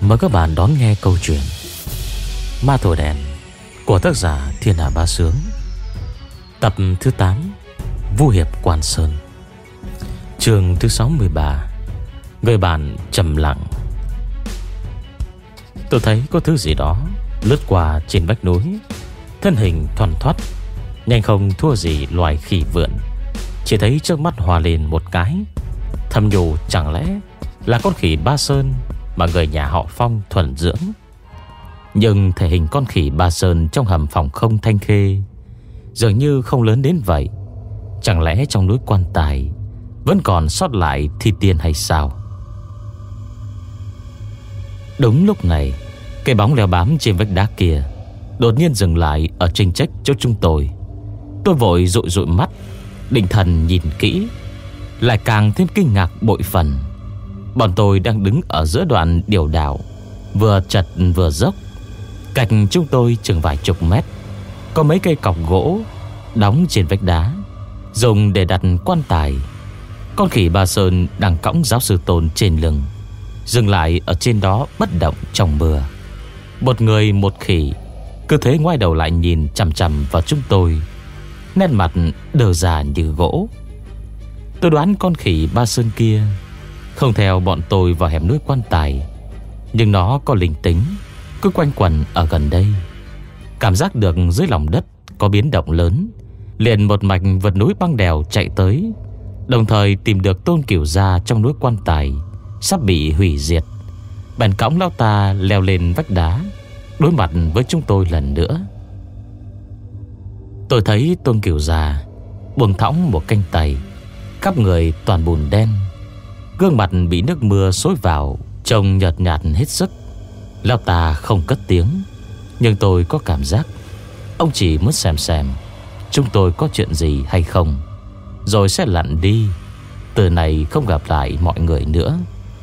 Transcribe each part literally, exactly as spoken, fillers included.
Mời các bạn đón nghe câu chuyện Ma Thổi Đèn của tác giả Thiên Hà Bá Sướng, tập thứ tám, Vu Hiệp Quan Sơn, chương thứ sáu mươi ba, Người bạn trầm lặng. Tôi thấy có thứ gì đó lướt qua trên vách núi, thân hình thoăn thoắt, nhanh không thua gì loài khỉ vượn. Chỉ thấy trước mắt hòa lên một cái, thầm nhủ chẳng lẽ là con khỉ Ba Sơn mà người nhà họ Phong thuần dưỡng. Nhưng thể hình con khỉ Ba Sơn trong hầm phòng không Thanh Khê dường như không lớn đến vậy. Chẳng lẽ trong núi Quan Tài vẫn còn sót lại thi tiên hay sao? Đúng lúc này, cái bóng leo bám trên vách đá kia đột nhiên dừng lại ở trên trách chỗ chúng tôi. Tôi vội dụi dụi mắt, định thần nhìn kỹ, lại càng thêm kinh ngạc bội phần. Bọn tôi đang đứng ở giữa đoạn điểu đảo, vừa chật vừa dốc. Cách chúng tôi chừng vài chục mét có mấy cây cọc gỗ đóng trên vách đá, dùng để đặt quan tài. Con khỉ Ba Sơn đang cõng giáo sư Tôn trên lưng, dừng lại ở trên đó bất động trong mưa. Một người một khỉ cứ thế ngoái đầu lại nhìn chằm chằm vào chúng tôi, nét mặt đờ già như gỗ. Tôi đoán con khỉ Ba Sơn kia không theo bọn tôi vào hẻm núi Quan Tài, nhưng nó có linh tính, cứ quanh quẩn ở gần đây. Cảm giác được dưới lòng đất có biến động lớn, liền một mạch vượt núi băng đèo chạy tới, đồng thời tìm được Tôn Cửu Gia trong núi Quan Tài sắp bị hủy diệt. Bèn cõng lão ta leo lên vách đá, đối mặt với chúng tôi lần nữa. Tôi thấy Tôn Cửu Gia buông thõng một canh tay, khắp người toàn bùn đen, gương mặt bị nước mưa xối vào, trông nhợt nhạt hết sức. Lão ta không cất tiếng, nhưng tôi có cảm giác ông chỉ muốn xem xem chúng tôi có chuyện gì hay không, rồi sẽ lặn đi, từ này không gặp lại mọi người nữa.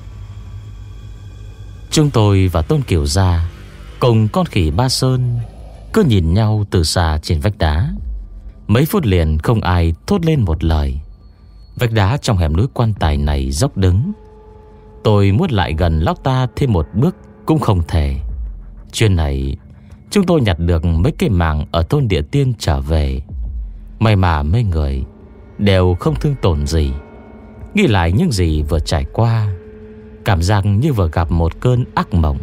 Chúng tôi và Tôn Cửu Gia cùng con khỉ Ba Sơn cứ nhìn nhau từ xa trên vách đá. Mấy phút liền không ai thốt lên một lời. Vách đá trong hẻm núi Quan Tài này dốc đứng, tôi muốn lại gần lão ta thêm một bước cũng không thể. Chuyện này chúng tôi nhặt được mấy cây màng ở thôn Địa Tiên trở về. May mà mấy người đều không thương tổn gì. Nghĩ lại những gì vừa trải qua, cảm giác như vừa gặp một cơn ác mộng.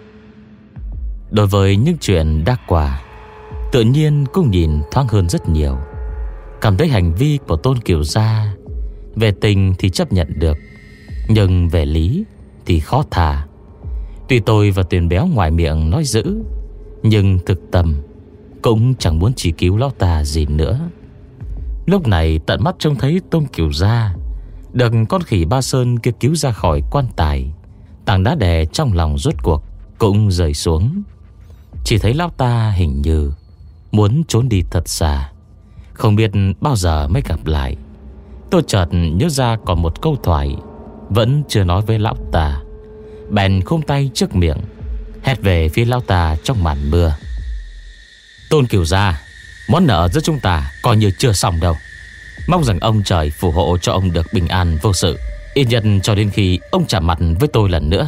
Đối với những chuyện đã qua, tự nhiên cũng nhìn thoáng hơn rất nhiều. Cảm thấy hành vi của Tôn Cửu Gia về tình thì chấp nhận được, nhưng về lý thì khó tha. Tuy tôi và Tuyền Béo ngoài miệng nói dữ, nhưng thực tâm cũng chẳng muốn chỉ cứu lão ta gì nữa. Lúc này tận mắt trông thấy Tôn Cửu Gia được con khỉ Ba Sơn kia cứu ra khỏi quan tài, tảng đá đè trong lòng rốt cuộc cũng rơi xuống. Chỉ thấy lão ta hình như muốn trốn đi thật xa, không biết bao giờ mới gặp lại. Tôi chợt nhớ ra còn một câu thoại vẫn chưa nói với lão ta, bèn khum tay trước miệng, hét về phía lão ta trong màn mưa: Tôn Cửu Gia, món nợ giữa chúng ta coi như chưa xong đâu. Mong rằng ông trời phù hộ cho ông được bình an vô sự, ít nhất cho đến khi ông chạm mặt với tôi lần nữa.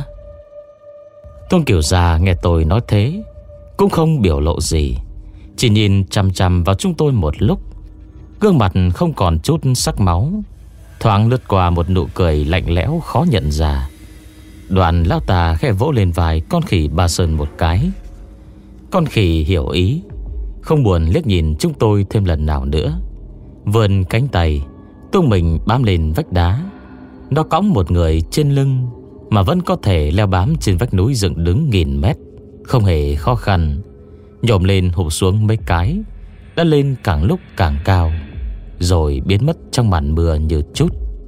Tôn Cửu Gia nghe tôi nói thế cũng không biểu lộ gì, chỉ nhìn chằm chằm vào chúng tôi một lúc. Gương mặt không còn chút sắc máu, thoáng lướt qua một nụ cười lạnh lẽo khó nhận ra. Đoạn lão ta khẽ vỗ lên vai con khỉ Ba Sơn một cái. Con khỉ hiểu ý, không buồn liếc nhìn chúng tôi thêm lần nào nữa, vươn cánh tay tung mình bám lên vách đá. Nó cõng một người trên lưng mà vẫn có thể leo bám trên vách núi dựng đứng nghìn mét, không hề khó khăn. Nhổm lên hụp xuống mấy cái, đã lên càng lúc càng cao, rồi biến mất trong màn mưa như chút.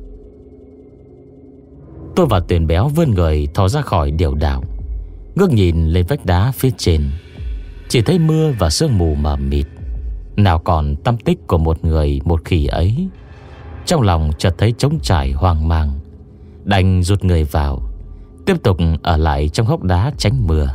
Tôi và Tuyền Béo vươn người thò ra khỏi điểu đảo, ngước nhìn lên vách đá phía trên. Chỉ thấy mưa và sương mù mờ mịt, nào còn tăm tích của một người một khỉ ấy. Trong lòng chợt thấy trống trải hoang mang, đành rụt người vào, tiếp tục ở lại trong hốc đá tránh mưa.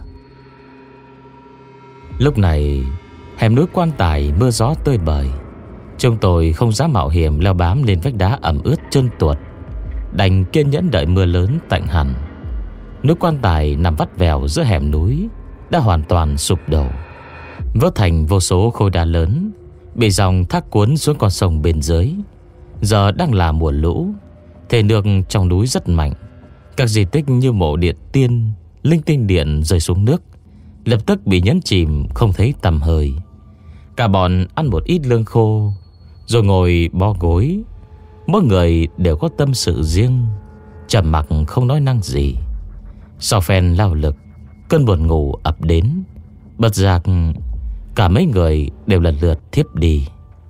Lúc này hẻm núi Quan Tài mưa gió tơi bời, chúng tôi không dám mạo hiểm leo bám lên vách đá ẩm ướt trơn tuột, đành kiên nhẫn đợi mưa lớn tạnh hẳn. Núi quan tài nằm vắt vẻo giữa hẻm núi đã hoàn toàn sụp đổ, vỡ thành vô số khối đá lớn, bị dòng thác cuốn xuống con sông bên dưới. Giờ đang là mùa lũ, thể nước trong núi rất mạnh. Các di tích như mộ điện tiên, linh tinh điện rơi xuống nước, lập tức bị nhấn chìm không thấy tăm hơi. Cả bọn ăn một ít lương khô, rồi ngồi bó gối. Mỗi người đều có tâm sự riêng, trầm mặc không nói năng gì. Sau phen lao lực, cơn buồn ngủ ập đến. Bật giác cả mấy người đều lần lượt thiếp đi.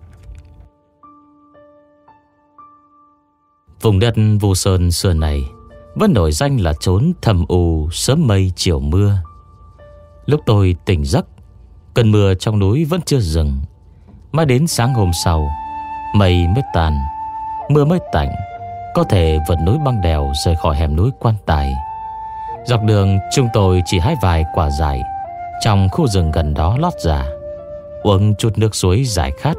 Vùng đất Vu Sơn xưa này vẫn nổi danh là chốn thầm u sớm mây chiều mưa. Lúc tôi tỉnh giấc, cơn mưa trong núi vẫn chưa dừng. Mãi đến sáng hôm sau, mây mới tàn, mưa mới tạnh, có thể vượt núi băng đèo rời khỏi hẻm núi quan tài. Dọc đường chúng tôi chỉ hái vài quả dại trong khu rừng gần đó lót giả, uống chút nước suối giải khát.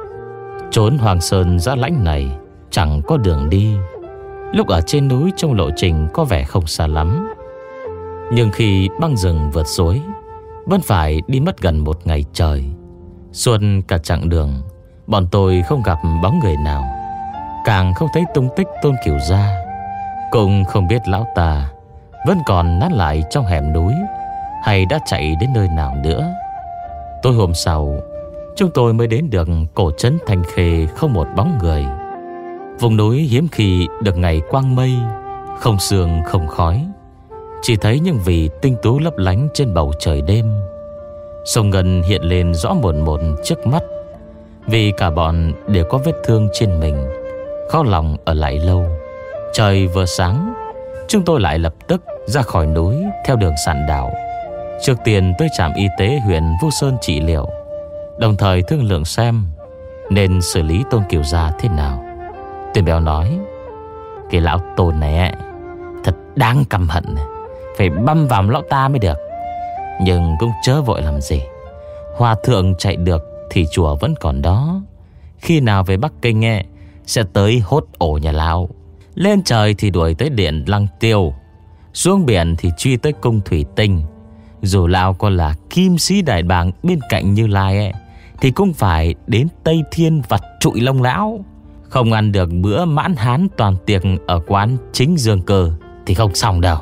Chốn Hoàng Sơn dã lãnh này chẳng có đường đi. Lúc ở trên núi trong lộ trình có vẻ không xa lắm, nhưng khi băng rừng vượt suối vẫn phải đi mất gần một ngày trời. Suốt cả chặng đường, bọn tôi không gặp bóng người nào, càng không thấy tung tích Tôn Cửu Gia. Cũng không biết lão ta vẫn còn nán lại trong hẻm núi hay đã chạy đến nơi nào nữa. Tối hôm sau, chúng tôi mới đến được cổ trấn Thanh Khê không một bóng người. Vùng núi hiếm khi được ngày quang mây, không sương không khói, chỉ thấy những vì tinh tú lấp lánh trên bầu trời đêm. Sông Ngân hiện lên rõ mồn một trước mắt. Vì cả bọn đều có vết thương trên mình, khó lòng ở lại lâu. Trời vừa sáng, chúng tôi lại lập tức ra khỏi núi theo đường sạn đảo, trước tiên tới trạm y tế huyện Vu Sơn trị liệu, đồng thời thương lượng xem nên xử lý Tôn Cửu Gia thế nào. Tuyển béo nói: cái lão Tôn này thật đáng căm hận, phải băm vào lão ta mới được. Nhưng cũng chớ vội làm gì, hòa thượng chạy được thì chùa vẫn còn đó. Khi nào về Bắc Kinh ấy, sẽ tới hốt ổ nhà lão. Lên trời thì đuổi tới điện Lăng Tiêu, xuống biển thì truy tới cung Thủy Tinh. Dù lão còn là kim sĩ đại bàng bên cạnh Như Lai ấy, thì cũng phải đến Tây Thiên vặt trụi lông lão. Không ăn được bữa mãn hán toàn tiệc ở quán Chính Dương Cơ thì không xong đâu.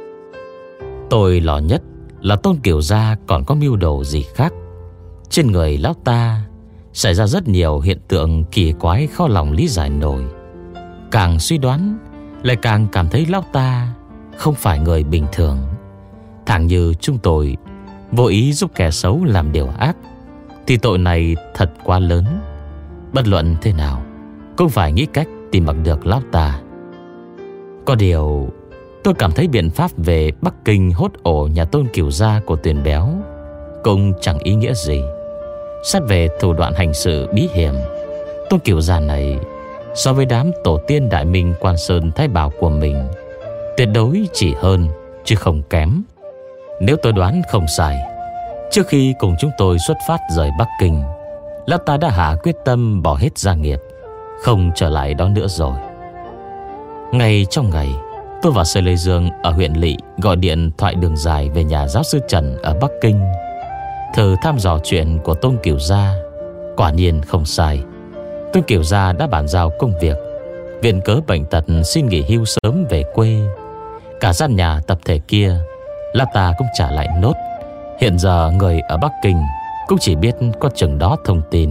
Tôi lo nhất là Tôn Cửu Gia còn có mưu đồ gì khác. Trên người lão ta xảy ra rất nhiều hiện tượng kỳ quái khó lòng lý giải nổi. Càng suy đoán, lại càng cảm thấy lão ta không phải người bình thường. Thẳng như chúng tôi vô ý giúp kẻ xấu làm điều ác, thì tội này thật quá lớn. Bất luận thế nào, cũng phải nghĩ cách tìm bằng được lão ta. Có điều, tôi cảm thấy biện pháp về Bắc Kinh hốt ổ nhà Tôn Cửu Gia của Tuyền Béo cũng chẳng ý nghĩa gì. Xét về thủ đoạn hành sự bí hiểm, Tôn Cửu Gia này so với đám tổ tiên Đại Minh Quan Sơn Thái Bảo của mình tuyệt đối chỉ hơn chứ không kém. Nếu tôi đoán không sai, trước khi cùng chúng tôi xuất phát rời Bắc Kinh, lão ta đã hạ quyết tâm bỏ hết gia nghiệp, không trở lại đó nữa rồi. Ngay trong ngày, tôi và Sơ Lê Dương ở huyện Lỵ gọi điện thoại đường dài về nhà giáo sư Trần ở Bắc Kinh, thử thăm dò chuyện của Tôn Cửu Gia. Quả nhiên không sai, Tôn Cửu Gia đã bàn giao công việc, viện cớ bệnh tật xin nghỉ hưu sớm về quê. Cả gian nhà tập thể kia lão ta cũng trả lại nốt. Hiện giờ người ở Bắc Kinh cũng chỉ biết có chừng đó thông tin.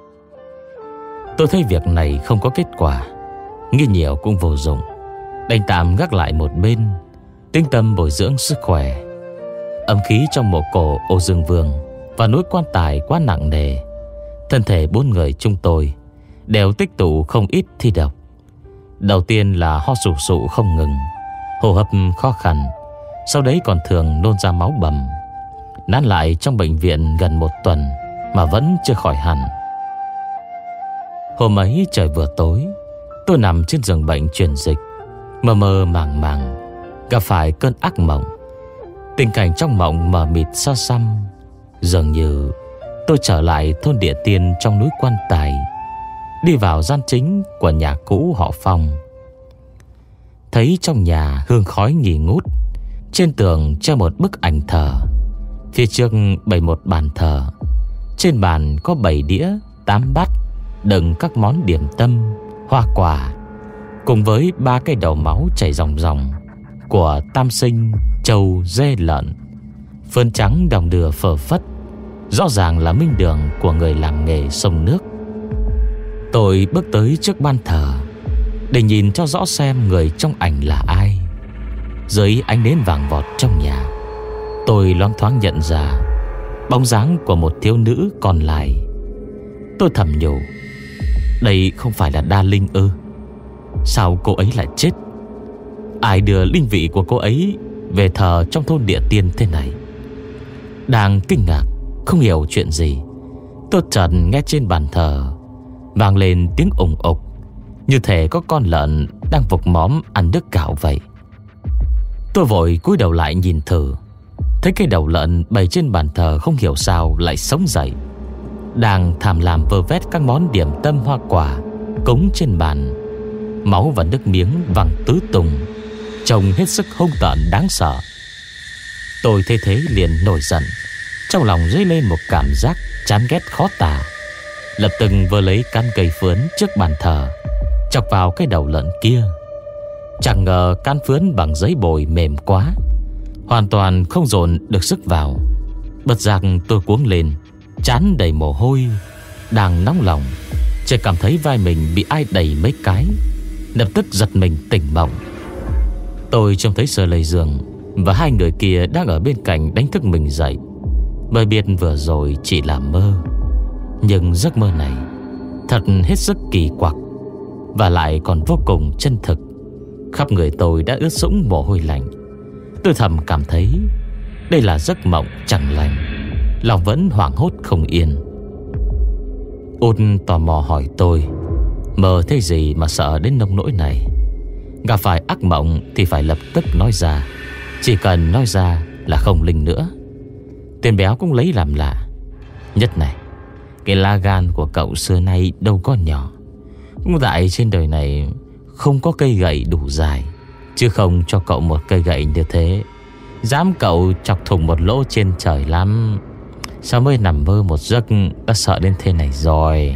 Tôi thấy việc này không có kết quả, nghĩ nhiều cũng vô dụng, đành tạm gác lại một bên, tinh tâm bồi dưỡng sức khỏe. Âm khí trong mộ cổ Ô Dương Vương và núi quan tài quá nặng nề, thân thể bốn người chúng tôi đều tích tụ không ít thi độc. Đầu tiên là ho sù sụ không ngừng, hô hấp khó khăn, sau đấy còn thường nôn ra máu bầm. Nán lại trong bệnh viện gần một tuần mà vẫn chưa khỏi hẳn. Hôm ấy trời vừa tối, tôi nằm trên giường bệnh truyền dịch, mơ mơ màng màng gặp phải cơn ác mộng. Tình cảnh trong mộng mờ mịt xa xăm, dường như tôi trở lại thôn Địa Tiên trong núi quan tài, đi vào gian chính của nhà cũ họ Phong. Thấy trong nhà hương khói nghi ngút, Trên tường treo một bức ảnh thờ. Phía trước bày một bàn thờ. Trên bàn có bảy đĩa, tám bát đựng các món điểm tâm, hoa quả, cùng với ba cái đầu máu chảy ròng ròng của tam sinh, trâu, dê, lợn. Phơn trắng đong đưa phờ phất, rõ ràng là minh đường của người làm nghề sông nước. Tôi bước tới trước ban thờ để nhìn cho rõ xem người trong ảnh là ai. Dưới ánh nến vàng vọt trong nhà, tôi loáng thoáng nhận ra bóng dáng của một thiếu nữ còn lại. Tôi thầm nhủ, đây không phải là Đa Linh ư? Sao cô ấy lại chết? Ai đưa linh vị của cô ấy về thờ trong thôn địa tiên thế này? Đang kinh ngạc không hiểu chuyện gì, tôi chợt nghe trên bàn thờ vang lên tiếng ùng ục, như thể có con lợn đang vục móm ăn nước gạo vậy. Tôi vội cúi đầu lại nhìn thử, thấy cái đầu lợn bày trên bàn thờ không hiểu sao lại sống dậy, đang thàm làm vơ vét các món điểm tâm hoa quả cúng trên bàn. Máu và nước miếng văng tứ tung, trông hết sức hung tợn đáng sợ. Tôi thấy thế liền nổi giận, trong lòng dấy lên một cảm giác chán ghét khó tả. Lập tức vơ lấy cán cây phướn trước bàn thờ, chọc vào cái đầu lợn kia. Chẳng ngờ cán phướn bằng giấy bồi mềm quá, hoàn toàn không dồn được sức vào. Bất giác tôi cuống lên, trán đầy mồ hôi. Đang nóng lòng, chỉ cảm thấy vai mình bị ai đẩy mấy cái, lập tức giật mình tỉnh mộng. Tôi trông thấy Sơ Lây Dương và hai người kia đang ở bên cạnh đánh thức mình dậy, mới biết vừa rồi chỉ là mơ. Nhưng giấc mơ này thật hết sức kỳ quặc, và lại còn vô cùng chân thực. Khắp người tôi đã ướt sũng mồ hôi lạnh. Tôi thầm cảm thấy đây là giấc mộng chẳng lành, lòng vẫn hoảng hốt không yên. Út tò mò hỏi tôi, mơ thấy gì mà sợ đến nông nỗi này? Gặp phải ác mộng thì phải lập tức nói ra, chỉ cần nói ra là không linh nữa. Tên béo cũng lấy làm lạ. Nhất này, cái lá gan của cậu xưa nay đâu có nhỏ. Cũng tại trên đời này không có cây gậy đủ dài, chứ không cho cậu một cây gậy như thế, dám cậu chọc thủng một lỗ trên trời lắm. Sao mới nằm mơ một giấc đã sợ đến thế này rồi?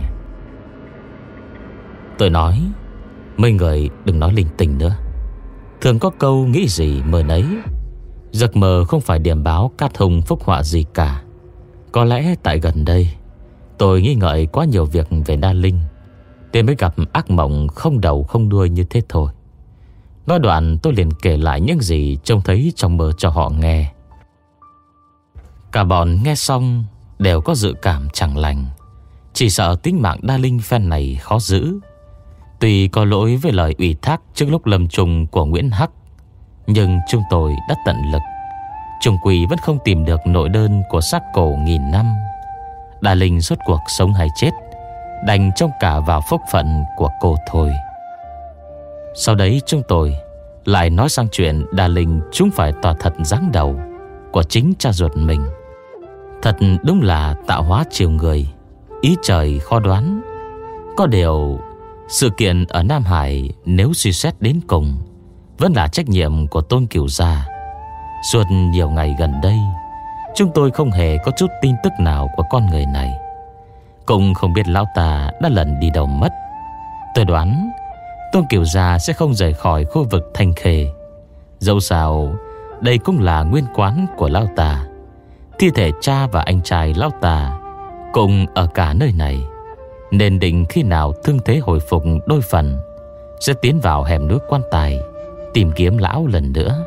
Tôi nói, mấy người đừng nói linh tinh nữa. Thường có câu nghĩ gì mơ nấy. Giấc mơ không phải điểm báo cát hùng phúc họa gì cả. Có lẽ tại gần đây tôi nghi ngợi quá nhiều việc về Đa Linh, nên mới gặp ác mộng không đầu không đuôi như thế thôi. Nói đoạn tôi liền kể lại những gì trông thấy trong mơ cho họ nghe. Cả bọn nghe xong đều có dự cảm chẳng lành, chỉ sợ tính mạng Đa Linh phen này khó giữ. Tuy có lỗi với lời ủy thác trước lúc lâm chung của Nguyễn Hắc, nhưng chúng tôi đã tận lực, chung quy vẫn không tìm được nội đơn của xác cổ nghìn năm. Đa Linh rốt cuộc sống hay chết đành trông cả vào phúc phận của cô thôi. Sau đấy chúng tôi lại nói sang chuyện Đa Linh chúng phải tòa thật dáng đầu của chính cha ruột mình. Thật đúng là tạo hóa chiều người, ý trời khó đoán. Có điều sự kiện ở Nam Hải nếu suy xét đến cùng vẫn là trách nhiệm của Tôn Cửu gia. Suốt nhiều ngày gần đây, chúng tôi không hề có chút tin tức nào của con người này, cũng không biết lão ta đã lần đi đâu mất. Tôi đoán Tôn Cửu gia sẽ không rời khỏi khu vực Thanh Khê. Dẫu sao đây cũng là nguyên quán của lão ta. Thi thể cha và anh trai lão ta cùng ở cả nơi này, nên định khi nào thương thế hồi phục đôi phần sẽ tiến vào hẻm núi Quan Tài tìm kiếm lão lần nữa.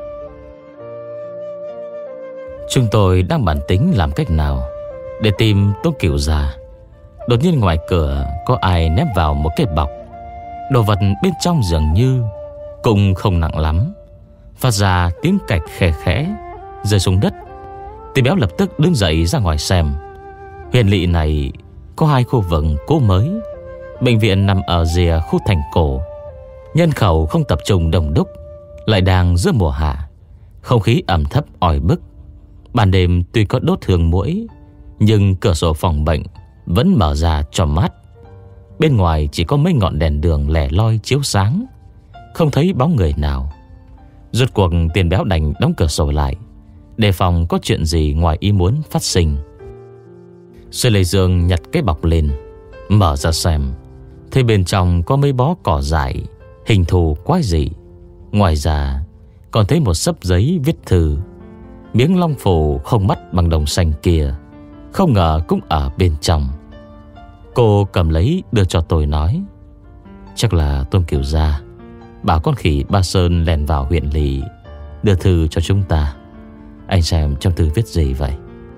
Chúng tôi đang bản tính làm cách nào để tìm Tôn Cửu gia. Đột nhiên ngoài cửa có ai ném vào một cái bọc. Đồ vật bên trong dường như cũng không nặng lắm, phát ra tiếng cạch khẽ khẽ rơi xuống đất. Tên béo lập tức đứng dậy ra ngoài xem. Huyện lỵ này có hai khu vực cũ mới. Bệnh viện nằm ở rìa khu thành cổ, nhân khẩu không tập trung đông đúc, lại đang giữa mùa hạ, không khí ẩm thấp oi bức. Ban đêm tuy có đốt hương muỗi, nhưng cửa sổ phòng bệnh vẫn mở ra cho mát. Bên ngoài chỉ có mấy ngọn đèn đường lẻ loi chiếu sáng, không thấy bóng người nào. Rốt cuộc Tiền Béo đành đóng cửa sổ lại, đề phòng có chuyện gì ngoài ý muốn phát sinh. Xuôi Lê Dương nhặt cái bọc lên, mở ra xem, thấy bên trong có mấy bó cỏ dại hình thù quái dị. Ngoài ra còn thấy một xấp giấy viết thư. Miếng long phù không mắt bằng đồng xanh kia không ngờ cũng ở bên trong. Cô cầm lấy đưa cho tôi nói: chắc là Tôn Kiều Gia bảo con khỉ Ba Sơn lèn vào huyện lỵ đưa thư cho chúng ta. Anh xem trong thư viết gì vậy?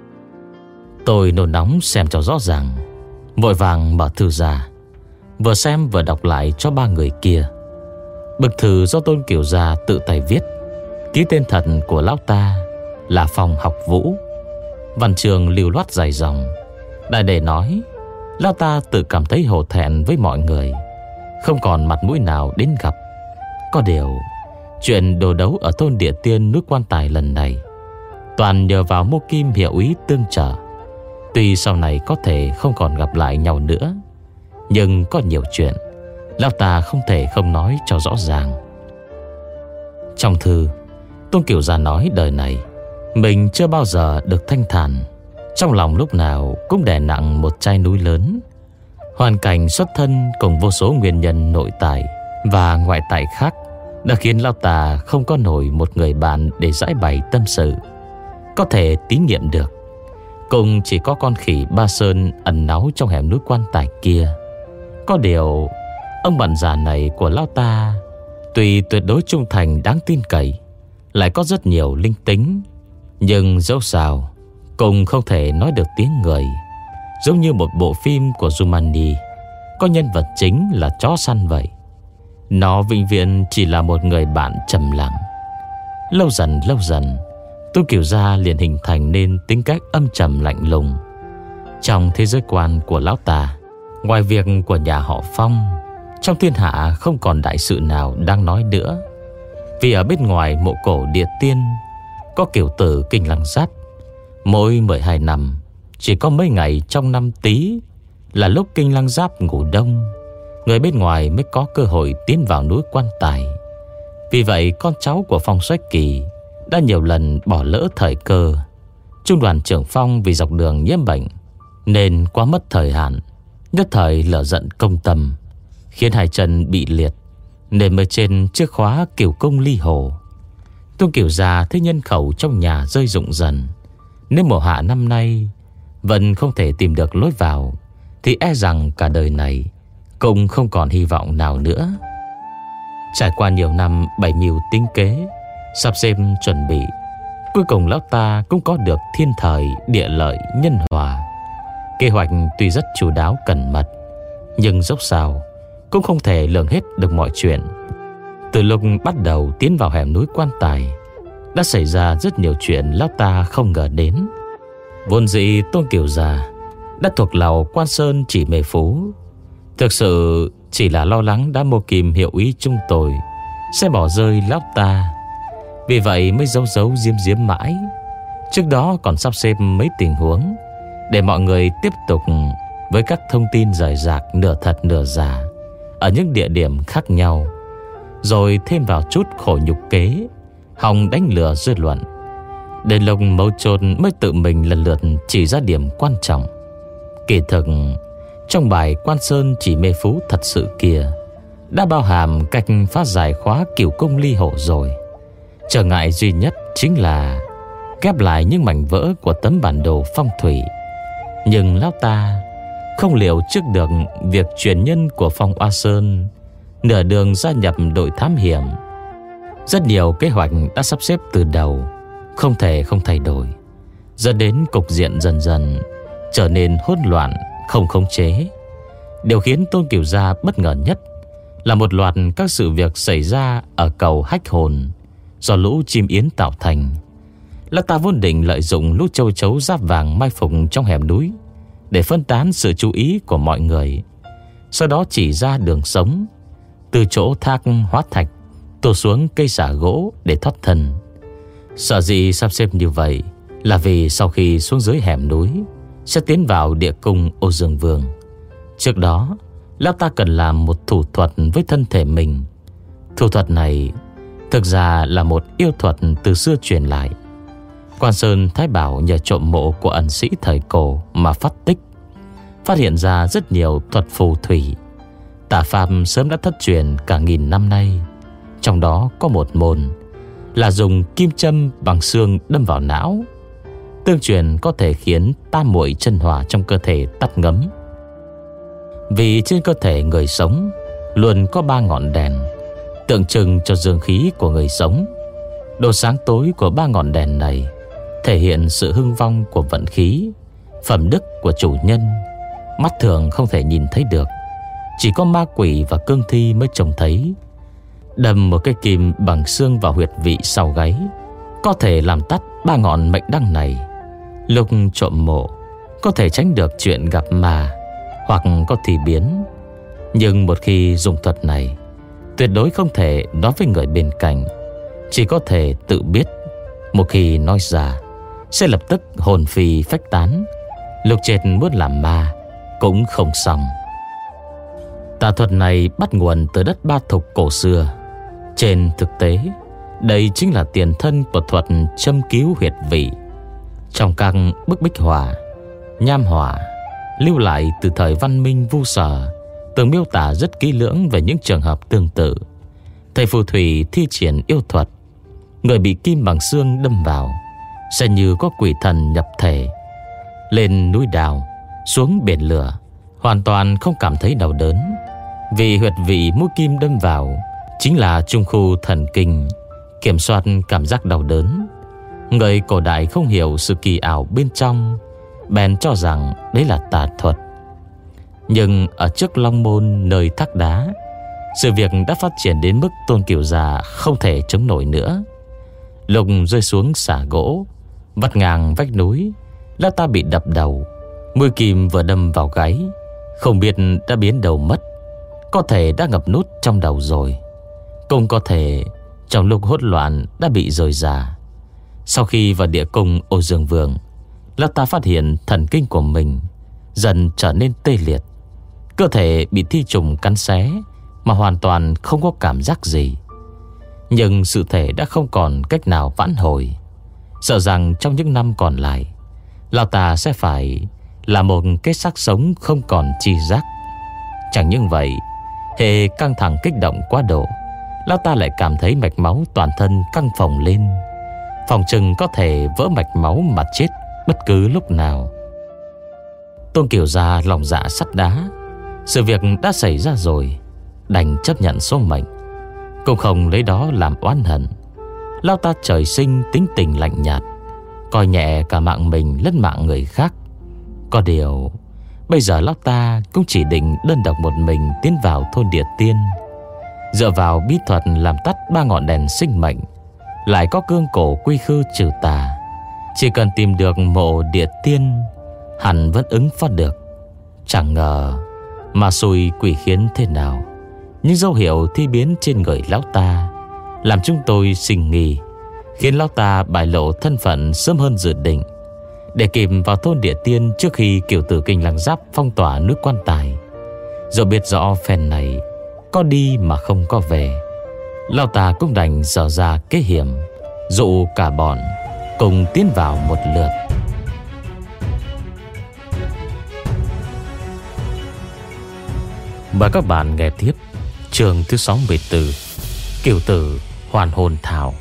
Tôi nôn nóng xem cho rõ ràng, vội vàng mở thư ra, vừa xem vừa đọc lại cho ba người kia. Bức thư do Tôn Kiều Gia tự tay viết, ký tên thật của lão ta là Phong Học Vũ. Văn chương lưu loát dài dòng, đại để nói lão ta tự cảm thấy hổ thẹn với mọi người, không còn mặt mũi nào đến gặp. Có điều chuyện đồ đấu ở thôn Địa Tiên núi Quan Tài lần này toàn nhờ vào Mô Kim hiệu úy tương trợ. Tuy sau này có thể không còn gặp lại nhau nữa, nhưng có nhiều chuyện lão ta không thể không nói cho rõ ràng. Trong thư, Tôn Kiều Gia nói đời này mình chưa bao giờ được thanh thản, trong lòng lúc nào cũng đè nặng một chai núi lớn. Hoàn cảnh xuất thân cùng vô số nguyên nhân nội tại và ngoại tại khác đã khiến lão ta không có nổi một người bạn để giải bày tâm sự có thể tín nhiệm được. Cùng chỉ có con khỉ Ba Sơn ẩn náu trong hẻm núi Quan Tài kia. Có điều ông bạn già này của lão ta tuy tuyệt đối trung thành đáng tin cậy, lại có rất nhiều linh tính, nhưng dẫu sao cùng không thể nói được tiếng người. Giống như một bộ phim của Jumanji có nhân vật chính là chó săn vậy. Nó vĩnh viễn chỉ là một người bạn trầm lặng. Lâu dần lâu dần, Tôn Kiều Gia liền hình thành nên tính cách âm trầm lạnh lùng. Trong thế giới quan của lão ta, ngoài việc của nhà họ Phong, trong thiên hạ không còn đại sự nào đang nói nữa. Vì ở bên ngoài mộ cổ Địa Tiên có kiều tử Kinh Lăng Giáp. Mỗi mười hai năm, chỉ có mấy ngày trong năm Tý là lúc Kinh Lăng Giáp ngủ đông, người bên ngoài mới có cơ hội tiến vào núi Quan Tài. Vì vậy con cháu của Phong Xoách Kỳ đã nhiều lần bỏ lỡ thời cơ. Trung đoàn trưởng Phong vì dọc đường nhiễm bệnh nên quá mất thời hạn, nhất thời lở giận công tâm, khiến hai chân bị liệt, nên mới trên chiếc khóa Kiều Cung ly hồ. Tôn Kiều Gia thấy nhân khẩu trong nhà rơi rụng dần, nếu mùa hạ năm nay vẫn không thể tìm được lối vào, thì e rằng cả đời này cũng không còn hy vọng nào nữa. Trải qua nhiều năm bày mưu tính kế, sắp xếp chuẩn bị, cuối cùng lão ta cũng có được thiên thời địa lợi nhân hòa. Kế hoạch tuy rất chu đáo cẩn mật, nhưng dốc sao cũng không thể lường hết được mọi chuyện. Từ lúc bắt đầu tiến vào hẻm núi Quan Tài, đã xảy ra rất nhiều chuyện lão ta không ngờ đến. Vốn dĩ Tôn Kiều Gia đã thuộc lầu Quan Sơn Chỉ Mê Phú, thực sự chỉ là lo lắng đã Mô Kim hiệu úy chúng tôi sẽ bỏ rơi lão ta. Vì vậy mới giấu giấu giếm giếm mãi. Trước đó còn sắp xếp mấy tình huống để mọi người tiếp tục với các thông tin rời rạc nửa thật nửa giả ở những địa điểm khác nhau, rồi thêm vào chút khổ nhục kế hòng đánh lừa dư luận. Đến lúc mấu chốt mới tự mình lần lượt chỉ ra điểm quan trọng. Kỳ thực trong bài Quan Sơn Chỉ Mê Phú thật sự kia đã bao hàm cách phá giải khóa Kiều Cung ly hộ rồi. Trở ngại duy nhất chính là ghép lại những mảnh vỡ của tấm bản đồ phong thủy. Nhưng lão ta không liệu trước được việc chuyển nhân của Phong Oa Sơn nửa đường gia nhập đội thám hiểm. Rất nhiều kế hoạch đã sắp xếp từ đầu không thể không thay đổi, dẫn đến cục diện dần dần trở nên hỗn loạn không khống chế. Điều khiến Tôn Kiều Gia bất ngờ nhất là một loạt các sự việc xảy ra ở cầu Hách Hồn do lũ chim yến tạo thành. Lão ta vốn định lợi dụng lũ châu chấu giáp vàng mai phục trong hẻm núi để phân tán sự chú ý của mọi người, sau đó chỉ ra đường sống từ chỗ thác hóa thạch tụt xuống cây xả gỗ để thoát thân. Sở dĩ sắp xếp như vậy là vì sau khi xuống dưới hẻm núi sẽ tiến vào địa cung Ô Dương Vương. Trước đó lão ta cần làm một thủ thuật với thân thể mình. Thủ thuật này thực ra là một yêu thuật từ xưa truyền lại. Quan Sơn Thái Bảo nhờ trộm mộ của ẩn sĩ thời cổ mà phát tích, phát hiện ra rất nhiều thuật phù thủy. Tà pháp sớm đã thất truyền cả nghìn năm nay. Trong đó có một môn là dùng kim châm bằng xương đâm vào não. Tương truyền có thể khiến tam muội chân hỏa trong cơ thể tắt ngấm. Vì trên cơ thể người sống luôn có ba ngọn đèn, tượng trưng cho dương khí của người sống. Độ sáng tối của ba ngọn đèn này thể hiện sự hưng vong của vận khí, phẩm đức của chủ nhân. Mắt thường không thể nhìn thấy được, chỉ có ma quỷ và cương thi mới trông thấy. Đâm một cây kim bằng xương vào huyệt vị sau gáy có thể làm tắt ba ngọn mệnh đăng này. Lúc trộm mộ có thể tránh được chuyện gặp ma hoặc có thì biến. Nhưng một khi dùng thuật này, tuyệt đối không thể nói với người bên cạnh, chỉ có thể tự biết. Một khi nói ra sẽ lập tức hồn phi phách tán, lúc chết muốn làm ma cũng không xong. Tà thuật này bắt nguồn từ đất Ba Thục cổ xưa. Trên thực tế, đây chính là tiền thân của thuật châm cứu huyệt vị. Trong các bức bích họa, nham họa lưu lại từ thời văn minh Vu Sở, từng miêu tả rất kỹ lưỡng về những trường hợp tương tự. Thầy phù thủy thi triển yêu thuật, người bị kim bằng xương đâm vào sẽ như có quỷ thần nhập thể, lên núi đào, xuống biển lửa, hoàn toàn không cảm thấy đau đớn. Vì huyệt vị mũi kim đâm vào chính là trung khu thần kinh, kiểm soát cảm giác đau đớn. Người cổ đại không hiểu sự kỳ ảo bên trong, bèn cho rằng đấy là tà thuật. Nhưng ở trước Long Môn nơi thác đá, sự việc đã phát triển đến mức Tôn Cửu Già không thể chống nổi nữa. Lục rơi xuống xả gỗ, vắt ngang vách núi, lão ta bị đập đầu. Mũi kim vừa đâm vào gáy, không biết đã biến đầu mất. Có thể đã ngập nút trong đầu rồi, cũng có thể trong lúc hỗn loạn đã bị rời rà. Sau khi vào địa cung Ô Dương Vương, lão ta phát hiện thần kinh của mình dần trở nên tê liệt. Cơ thể bị thi trùng cắn xé mà hoàn toàn không có cảm giác gì. Nhưng sự thể đã không còn cách nào vãn hồi. Sợ rằng trong những năm còn lại, lão ta sẽ phải là một cái xác sống không còn chi giác. Chẳng những vậy, hệ căng thẳng kích động quá độ, lão ta lại cảm thấy mạch máu toàn thân căng phồng lên, phòng chừng có thể vỡ mạch máu mà chết bất cứ lúc nào. Tôn Kiều Gia lòng dạ sắt đá. Sự việc đã xảy ra rồi, đành chấp nhận số mệnh, cũng không lấy đó làm oán hận. Lão ta trời sinh tính tình lạnh nhạt, coi nhẹ cả mạng mình lẫn mạng người khác. Có điều bây giờ lão ta cũng chỉ định đơn độc một mình tiến vào thôn Địa Tiên, dựa vào bí thuật làm tắt ba ngọn đèn sinh mệnh, lại có cương cổ quy khư trừ tà. Chỉ cần tìm được mộ Địa Tiên, hẳn vẫn ứng phó được. Chẳng ngờ mà xui quỷ khiến thế nào, những dấu hiệu thi biến trên người lão ta làm chúng tôi sinh nghi, khiến lão ta bại lộ thân phận sớm hơn dự định, để kịp vào thôn Địa Tiên trước khi Kiều Tử Kinh Lăng Giáp phong tỏa nước quan tài. Rồi biết rõ phen này có đi mà không có về, lão ta cũng đành dở ra kế hiểm, dụ cả bọn cùng tiến vào một lượt. Mời các bạn nghe tiếp chương thứ sáu mươi tư, Kiều Tử hoàn hồn thảo.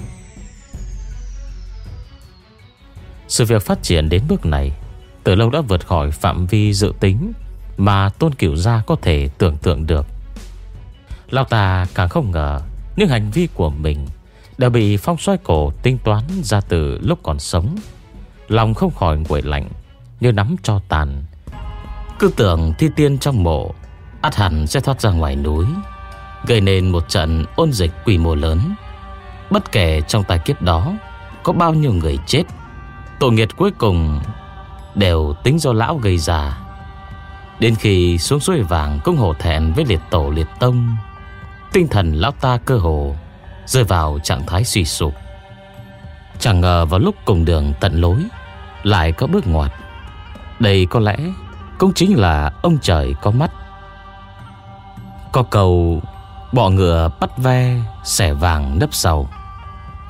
Sự việc phát triển đến bước này từ lâu đã vượt khỏi phạm vi dự tính mà Tôn Cửu Gia có thể tưởng tượng được. Lão ta càng không ngờ những hành vi của mình đã bị Phong Soái Cổ tính toán ra từ lúc còn sống. Lòng không khỏi nguội lạnh như nắm tro tàn. Cứ tưởng thi tiên trong mộ ắt hẳn sẽ thoát ra ngoài núi, gây nên một trận ôn dịch quy mô lớn. Bất kể trong tai kiếp đó có bao nhiêu người chết, tội nghiệp cuối cùng đều tính do lão gây ra. Đến khi xuống suối vàng cũng hổ thẹn với liệt tổ liệt tông, tinh thần lão ta cơ hồ rơi vào trạng thái suy sụp. Chẳng ngờ vào lúc cùng đường tận lối lại có bước ngoặt. Đây có lẽ cũng chính là ông trời có mắt. Có câu bọ ngựa bắt ve xẻ vàng nấp sau.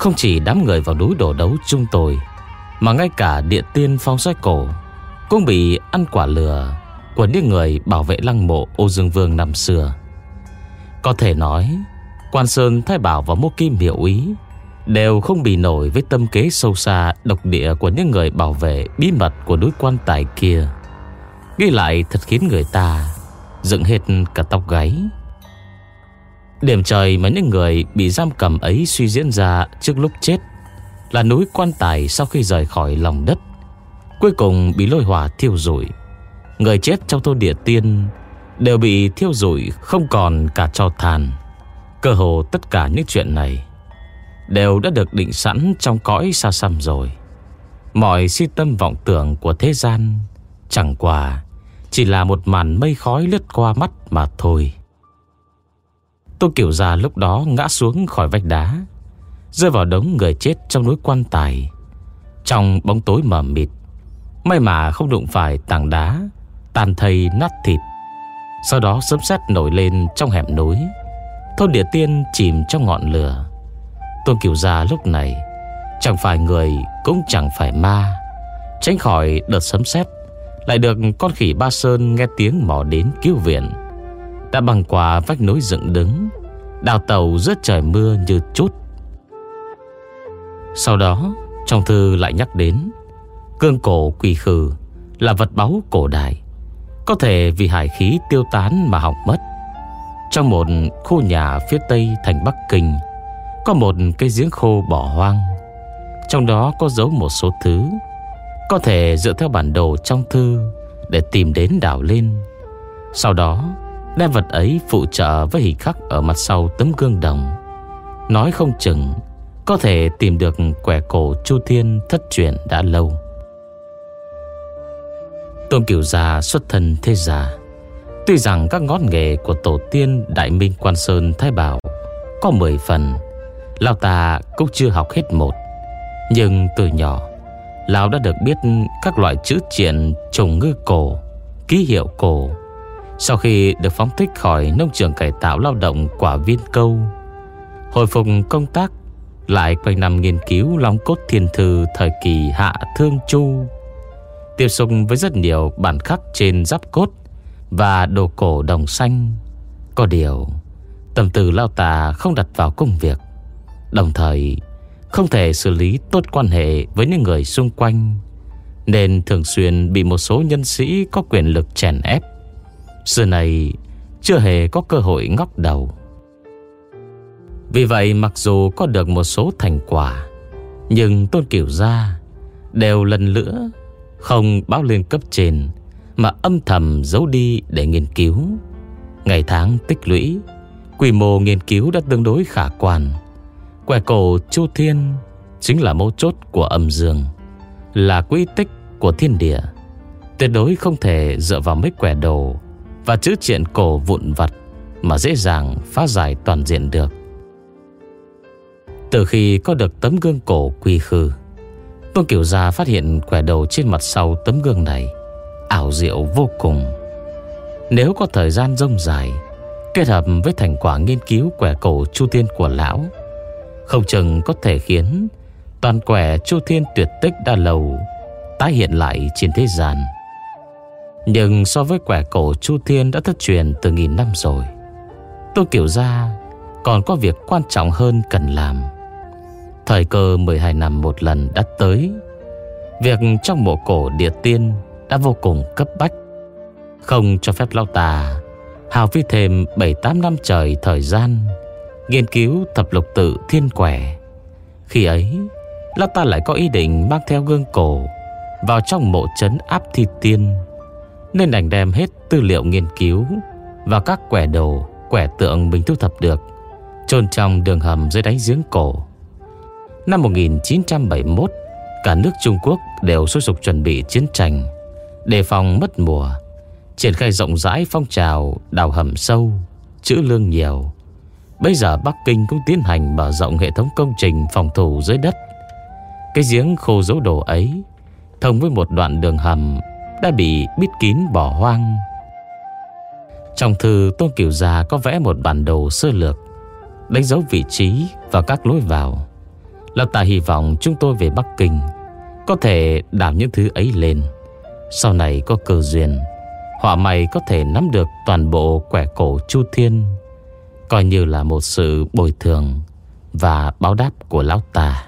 Không chỉ đám người vào núi đổ đấu chung tôi, mà ngay cả địa tiên Phong Xoay Cổ cũng bị ăn quả lừa của những người bảo vệ lăng mộ Ô Dương Vương năm xưa. Có thể nói Quan Sơn, Thái Bảo và Mộ Kim Hiệu Ý đều không bị nổi với tâm kế sâu xa độc địa của những người bảo vệ bí mật của núi Quan Tài kia. Nghĩ lại thật khiến người ta dựng hết cả tóc gáy. Điểm trời mà những người bị giam cầm ấy suy diễn ra trước lúc chết là núi Quan Tài sau khi rời khỏi lòng đất cuối cùng bị lôi hỏa thiêu rụi. Người chết trong thôn địa tiên đều bị thiêu rụi không còn cả tro than. Cơ hồ tất cả những chuyện này đều đã được định sẵn trong cõi xa xăm rồi. Mọi si tâm vọng tưởng của thế gian chẳng qua chỉ là một màn mây khói lướt qua mắt mà thôi. Tô Kiểu Gia lúc đó ngã xuống khỏi vách đá, rơi vào đống người chết trong núi Quan Tài. Trong bóng tối mờ mịt, may mà không đụng phải tảng đá tàn thây nát thịt. Sau đó sấm sét nổi lên trong hẻm núi. Thôn địa tiên chìm trong ngọn lửa. Tôn Kiều Gia lúc này chẳng phải người cũng chẳng phải ma, tránh khỏi đợt sấm sét, lại được con khỉ Ba Sơn nghe tiếng mò đến cứu viện, đã băng qua vách núi dựng đứng, đào tàu giữa trời mưa như chút. Sau đó trong thư lại nhắc đến cương cổ quỷ khư là vật báu cổ đại, có thể vì hải khí tiêu tán mà hỏng mất. Trong một khu nhà phía tây thành Bắc Kinh có một cây giếng khô bỏ hoang. Trong đó có giấu một số thứ, có thể dựa theo bản đồ trong thư để tìm đến đào lên. Sau đó đem vật ấy phụ trợ với hình khắc ở mặt sau tấm gương đồng. Nói không chừng có thể tìm được quẻ cổ Chu Thiên thất truyền đã lâu. Tôn Kiều Gia xuất thân thế gia, tuy rằng các ngón nghề của tổ tiên Đại Minh, Quan Sơn, Thái Bảo có mười phần, lão ta cũng chưa học hết một. Nhưng từ nhỏ lão đã được biết các loại chữ triện, trùng ngư cổ, ký hiệu cổ. Sau khi được phóng thích khỏi nông trường cải tạo lao động Quả Viên Câu, hồi phục công tác, lại quanh năm nghiên cứu Long Cốt Thiên Thư thời kỳ Hạ Thương Chu, tiếp xúc với rất nhiều bản khắc trên giáp cốt và đồ cổ đồng xanh. Có điều tâm tư lão ta không đặt vào công việc, đồng thời không thể xử lý tốt quan hệ với những người xung quanh, nên thường xuyên bị một số nhân sĩ có quyền lực chèn ép. Xưa này chưa hề có cơ hội ngóc đầu. Vì vậy mặc dù có được một số thành quả, nhưng Tôn Kiều Gia đều lần nữa không báo lên cấp trên, mà âm thầm giấu đi để nghiên cứu. Ngày tháng tích lũy, quy mô nghiên cứu đã tương đối khả quan. Quẻ cổ Chu Thiên chính là mấu chốt của âm dương, là quỹ tích của thiên địa. Tuyệt đối không thể dựa vào mấy quẻ đồ và chữ triện cổ vụn vặt mà dễ dàng phá giải toàn diện được. Từ khi có được tấm gương cổ quy khư, Tôn Kiều Gia phát hiện quẻ đầu trên mặt sau tấm gương này ảo diệu vô cùng. Nếu có thời gian dông dài, kết hợp với thành quả nghiên cứu quẻ cổ Chu Thiên của lão, không chừng có thể khiến toàn quẻ Chu Thiên tuyệt tích đã lâu tái hiện lại trên thế gian. Nhưng so với quẻ cổ Chu Thiên đã thất truyền từ nghìn năm rồi, Tôn Kiều Gia còn có việc quan trọng hơn cần làm. Thời cơ mười hai năm một lần đã tới. Việc trong mộ cổ địa tiên đã vô cùng cấp bách, không cho phép lão ta hao phí thêm bảy tám năm trời thời gian nghiên cứu thập lục tự thiên quẻ. Khi ấy lão ta lại có ý định mang theo gương cổ vào trong mộ trấn Áp Thi Tiên, nên đành đem hết tư liệu nghiên cứu và các quẻ đồ, quẻ tượng mình thu thập được chôn trong đường hầm dưới đáy giếng cổ. Năm một nghìn chín trăm bảy mươi mốt, cả nước Trung Quốc đều sôi sục chuẩn bị chiến tranh, đề phòng mất mùa, triển khai rộng rãi phong trào đào hầm sâu, trữ lương nhiều. Bây giờ Bắc Kinh cũng tiến hành mở rộng hệ thống công trình phòng thủ dưới đất. Cái giếng khô giấu đồ ấy thông với một đoạn đường hầm đã bị bít kín bỏ hoang. Trong thư, Tôn Kiều Gia có vẽ một bản đồ sơ lược, đánh dấu vị trí và các lối vào. Lão ta hy vọng chúng tôi về Bắc Kinh có thể đảm những thứ ấy lên. Sau này có cơ duyên, họa may có thể nắm được toàn bộ quẻ cổ Chu Thiên, coi như là một sự bồi thường và báo đáp của lão ta.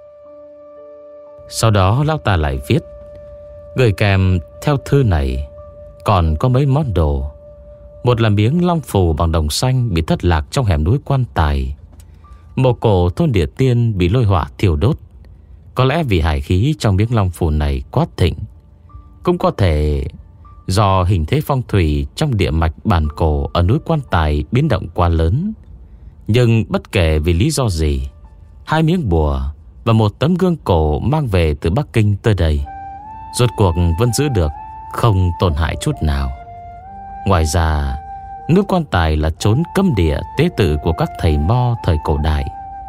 Sau đó lão ta lại viết, gửi kèm theo thư này còn có mấy món đồ. Một là miếng long phù bằng đồng xanh bị thất lạc trong hẻm núi Quan Tài. Mộ cổ thôn Địa Tiên bị lôi hỏa thiêu đốt. Có lẽ vì hải khí trong miếng long phù này quá thịnh, cũng có thể do hình thế phong thủy trong địa mạch bản cổ ở núi Quan Tài biến động quá lớn. Nhưng bất kể vì lý do gì, hai miếng bùa và một tấm gương cổ mang về từ Bắc Kinh tới đây rốt cuộc vẫn giữ được, không tổn hại chút nào. Ngoài ra, núi Quan Tài là chốn cấm địa tế tự của các thầy mo thời cổ đại.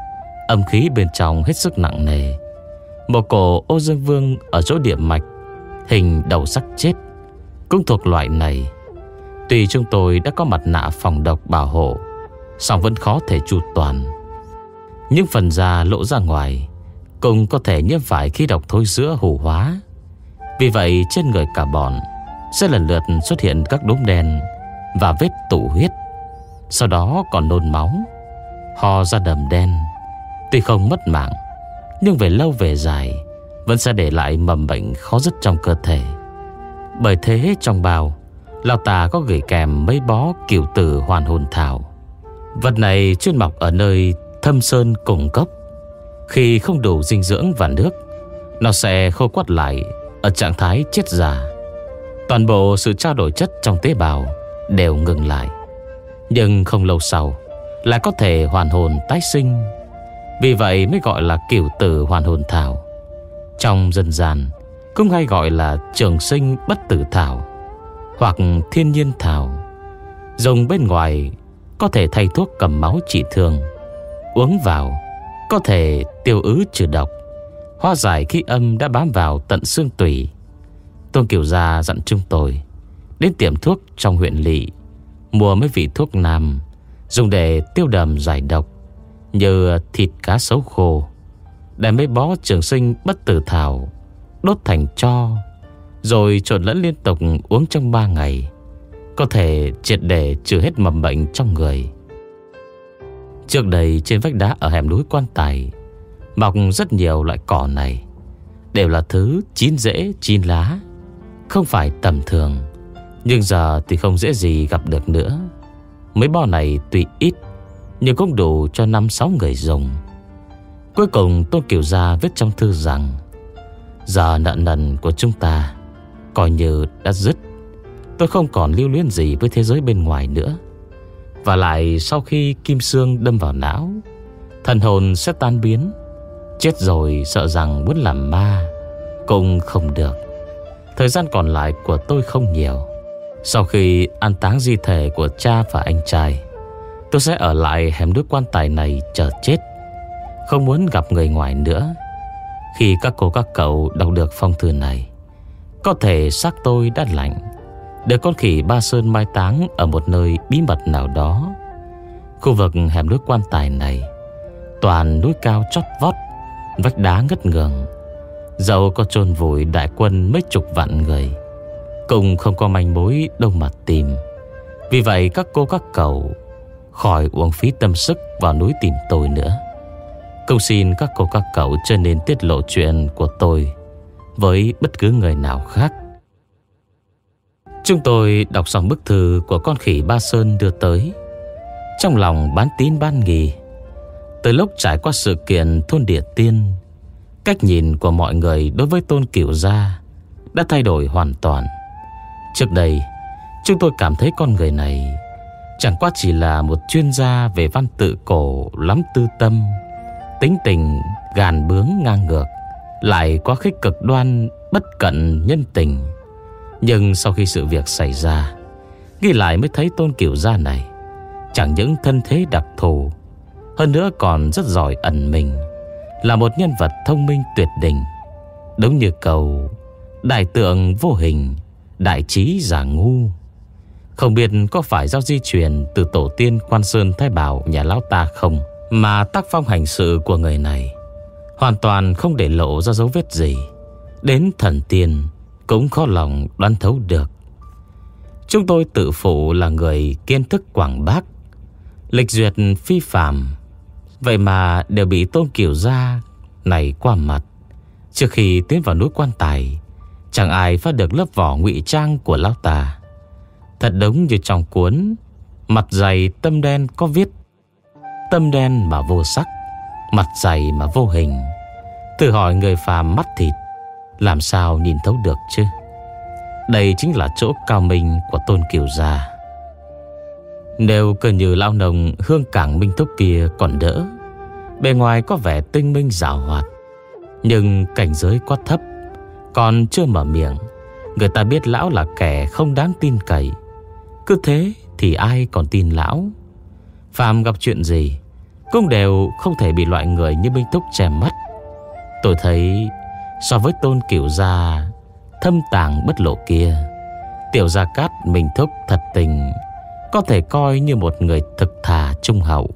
Âm khí bên trong hết sức nặng nề. Mộ cổ Ô Dương Vương ở chỗ địa mạch hình đầu sắc chết cũng thuộc loại này. Tuy chúng tôi đã có mặt nạ phòng độc bảo hộ, song vẫn khó thể chu toàn. Những phần da lộ ra ngoài cũng có thể nhiễm phải khí độc thối rữa hủ hóa. Vì vậy trên người cả bọn sẽ lần lượt xuất hiện các đốm đen và vết tụ huyết. Sau đó còn nôn máu, ho ra đầm đen. Tuy không mất mạng, nhưng về lâu về dài vẫn sẽ để lại mầm bệnh khó dứt trong cơ thể. Bởi thế trong bao, lão ta có gửi kèm mấy bó cửu tử hoàn hồn thảo. Vật này chuyên mọc ở nơi thâm sơn cùng cốc. Khi không đủ dinh dưỡng và nước, nó sẽ khô quắt lại ở trạng thái chết già. Toàn bộ sự trao đổi chất trong tế bào đều ngừng lại. Nhưng không lâu sau lại có thể hoàn hồn tái sinh. Vì vậy mới gọi là cửu tử hoàn hồn thảo. Trong dân gian cũng hay gọi là trường sinh bất tử thảo hoặc thiên nhiên thảo. Dùng bên ngoài có thể thay thuốc cầm máu trị thương, uống vào có thể tiêu ứ trừ độc, hóa giải khí âm đã bám vào tận xương tủy. Tôn Kiều Gia dặn chúng tôi đến tiệm thuốc trong huyện lỵ mua mấy vị thuốc nam dùng để tiêu đờm giải độc, như thịt cá sấu khô, để mấy bó trường sinh bất tử thảo đốt thành tro, rồi trộn lẫn liên tục uống trong ba ngày, có thể triệt để trừ hết mầm bệnh trong người. Trước đây trên vách đá ở hẻm núi Quan Tài mọc rất nhiều loại cỏ này, đều là thứ chín rễ chín lá, không phải tầm thường. Nhưng giờ thì không dễ gì gặp được nữa. Mấy bó này tuy ít nhưng cũng đủ cho năm sáu người dùng. Cuối cùng Tôn Kiều Gia viết trong thư rằng giờ nợ nần của chúng ta coi như đã dứt. Tôi không còn lưu luyến gì với thế giới bên ngoài nữa. Và lại sau khi kim xương đâm vào não, thần hồn sẽ tan biến. Chết rồi sợ rằng muốn làm ma cũng không được. Thời gian còn lại của tôi không nhiều. Sau khi an táng di thể của cha và anh trai, tôi sẽ ở lại hẻm núi Quan Tài này chờ chết, không muốn gặp người ngoài nữa. Khi các cô các cậu đọc được phong thư này, có thể xác tôi đã lạnh, được con khỉ Ba Sơn mai táng ở một nơi bí mật nào đó. Khu vực hẻm núi Quan Tài này toàn núi cao chót vót, vách đá ngất ngường. Dẫu có chôn vùi đại quân mấy chục vạn người, cũng không có manh mối đâu mà tìm. Vì vậy các cô các cậu khỏi uổng phí tâm sức vào núi tìm tôi nữa. Cầu xin các cô các cậu chưa nên tiết lộ chuyện của tôi với bất cứ người nào khác. Chúng tôi đọc xong bức thư của con khỉ Ba Sơn đưa tới, trong lòng bán tín bán nghi. Từ lúc trải qua sự kiện thôn Địa Tiên, cách nhìn của mọi người đối với Tôn Kiều Gia đã thay đổi hoàn toàn. Trước đây chúng tôi cảm thấy con người này chẳng qua chỉ là một chuyên gia về văn tự cổ lắm tư tâm, tính tình gàn bướng ngang ngược, lại quá khích cực đoan, bất cận nhân tình. Nhưng sau khi sự việc xảy ra, nghĩ lại mới thấy Tôn Kiều Gia này chẳng những thân thế đặc thù, hơn nữa còn rất giỏi ẩn mình, là một nhân vật thông minh tuyệt đỉnh. Đúng như câu đại tượng vô hình, đại trí giả ngu. Không biết có phải do di truyền từ tổ tiên Quan Sơn Thái Bảo nhà lão ta không, mà tác phong hành sự của người này hoàn toàn không để lộ ra dấu vết gì. Đến thần tiên cũng khó lòng đoán thấu được. Chúng tôi tự phụ là người kiến thức quảng bác, lịch duyệt phi phàm, vậy mà đều bị Tôn Kiều Gia này qua mặt. Trước khi tiến vào núi Quan Tài, chẳng ai phát được lớp vỏ ngụy trang của lão ta. Thật đúng như trong cuốn Mặt dày tâm đen có viết: tâm đen mà vô sắc, mặt dày mà vô hình. Thử hỏi người phàm mắt thịt làm sao nhìn thấu được chứ? Đây chính là chỗ cao minh của Tôn Kiều Gia. Nếu cơ như lão nồng Hương Cảng Minh Thúc kia còn đỡ, bề ngoài có vẻ tinh minh giàu hoạt, nhưng cảnh giới quá thấp, còn chưa mở miệng, người ta biết lão là kẻ không đáng tin cậy. Cứ thế thì ai còn tin lão? Phàm gặp chuyện gì cũng đều không thể bị loại người như Minh Thúc che mắt. Tôi thấy so với Tôn Kiều Gia thâm tàng bất lộ kia, Tiểu Gia Cát Minh Thúc thật tình có thể coi như một người thực thà trung hậu.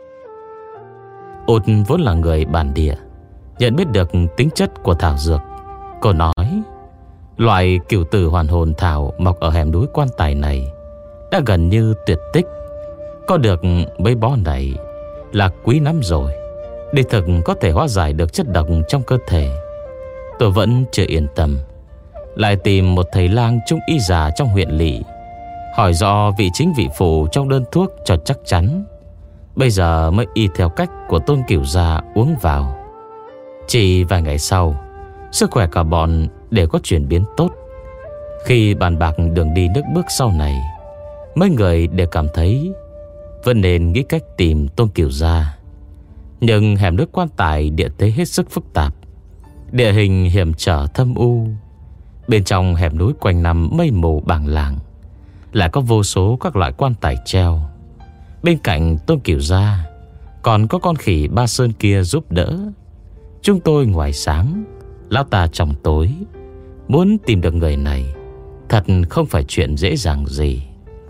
Út vốn là người bản địa, nhận biết được tính chất của thảo dược. Cô nói loại cửu tử hoàn hồn thảo mọc ở hẻm núi Quan Tài này đã gần như tuyệt tích. Có được mấy bó này là quý lắm rồi, để thực có thể hóa giải được chất độc trong cơ thể. Tôi vẫn chưa yên tâm, lại tìm một thầy lang trung y già trong huyện lỵ, hỏi rõ vị chính vị phụ trong đơn thuốc cho chắc chắn. Bây giờ mới y theo cách của Tôn Kiều Gia uống vào. Chỉ vài ngày sau, sức khỏe cả bọn đều có chuyển biến tốt. Khi bàn bạc đường đi nước bước sau này, mấy người đều cảm thấy vẫn nên nghĩ cách tìm Tôn Kiều Gia. Nhưng hẻm nước Quan Tài địa thế hết sức phức tạp, địa hình hiểm trở thâm u. Bên trong hẻm núi quanh năm mây mù bàng làng, lại có vô số các loại quan tài treo. Bên cạnh Tôn Kiều Gia còn có con khỉ Ba Sơn kia giúp đỡ. Chúng tôi ngoài sáng, lão ta trong tối. Muốn tìm được người này thật không phải chuyện dễ dàng gì.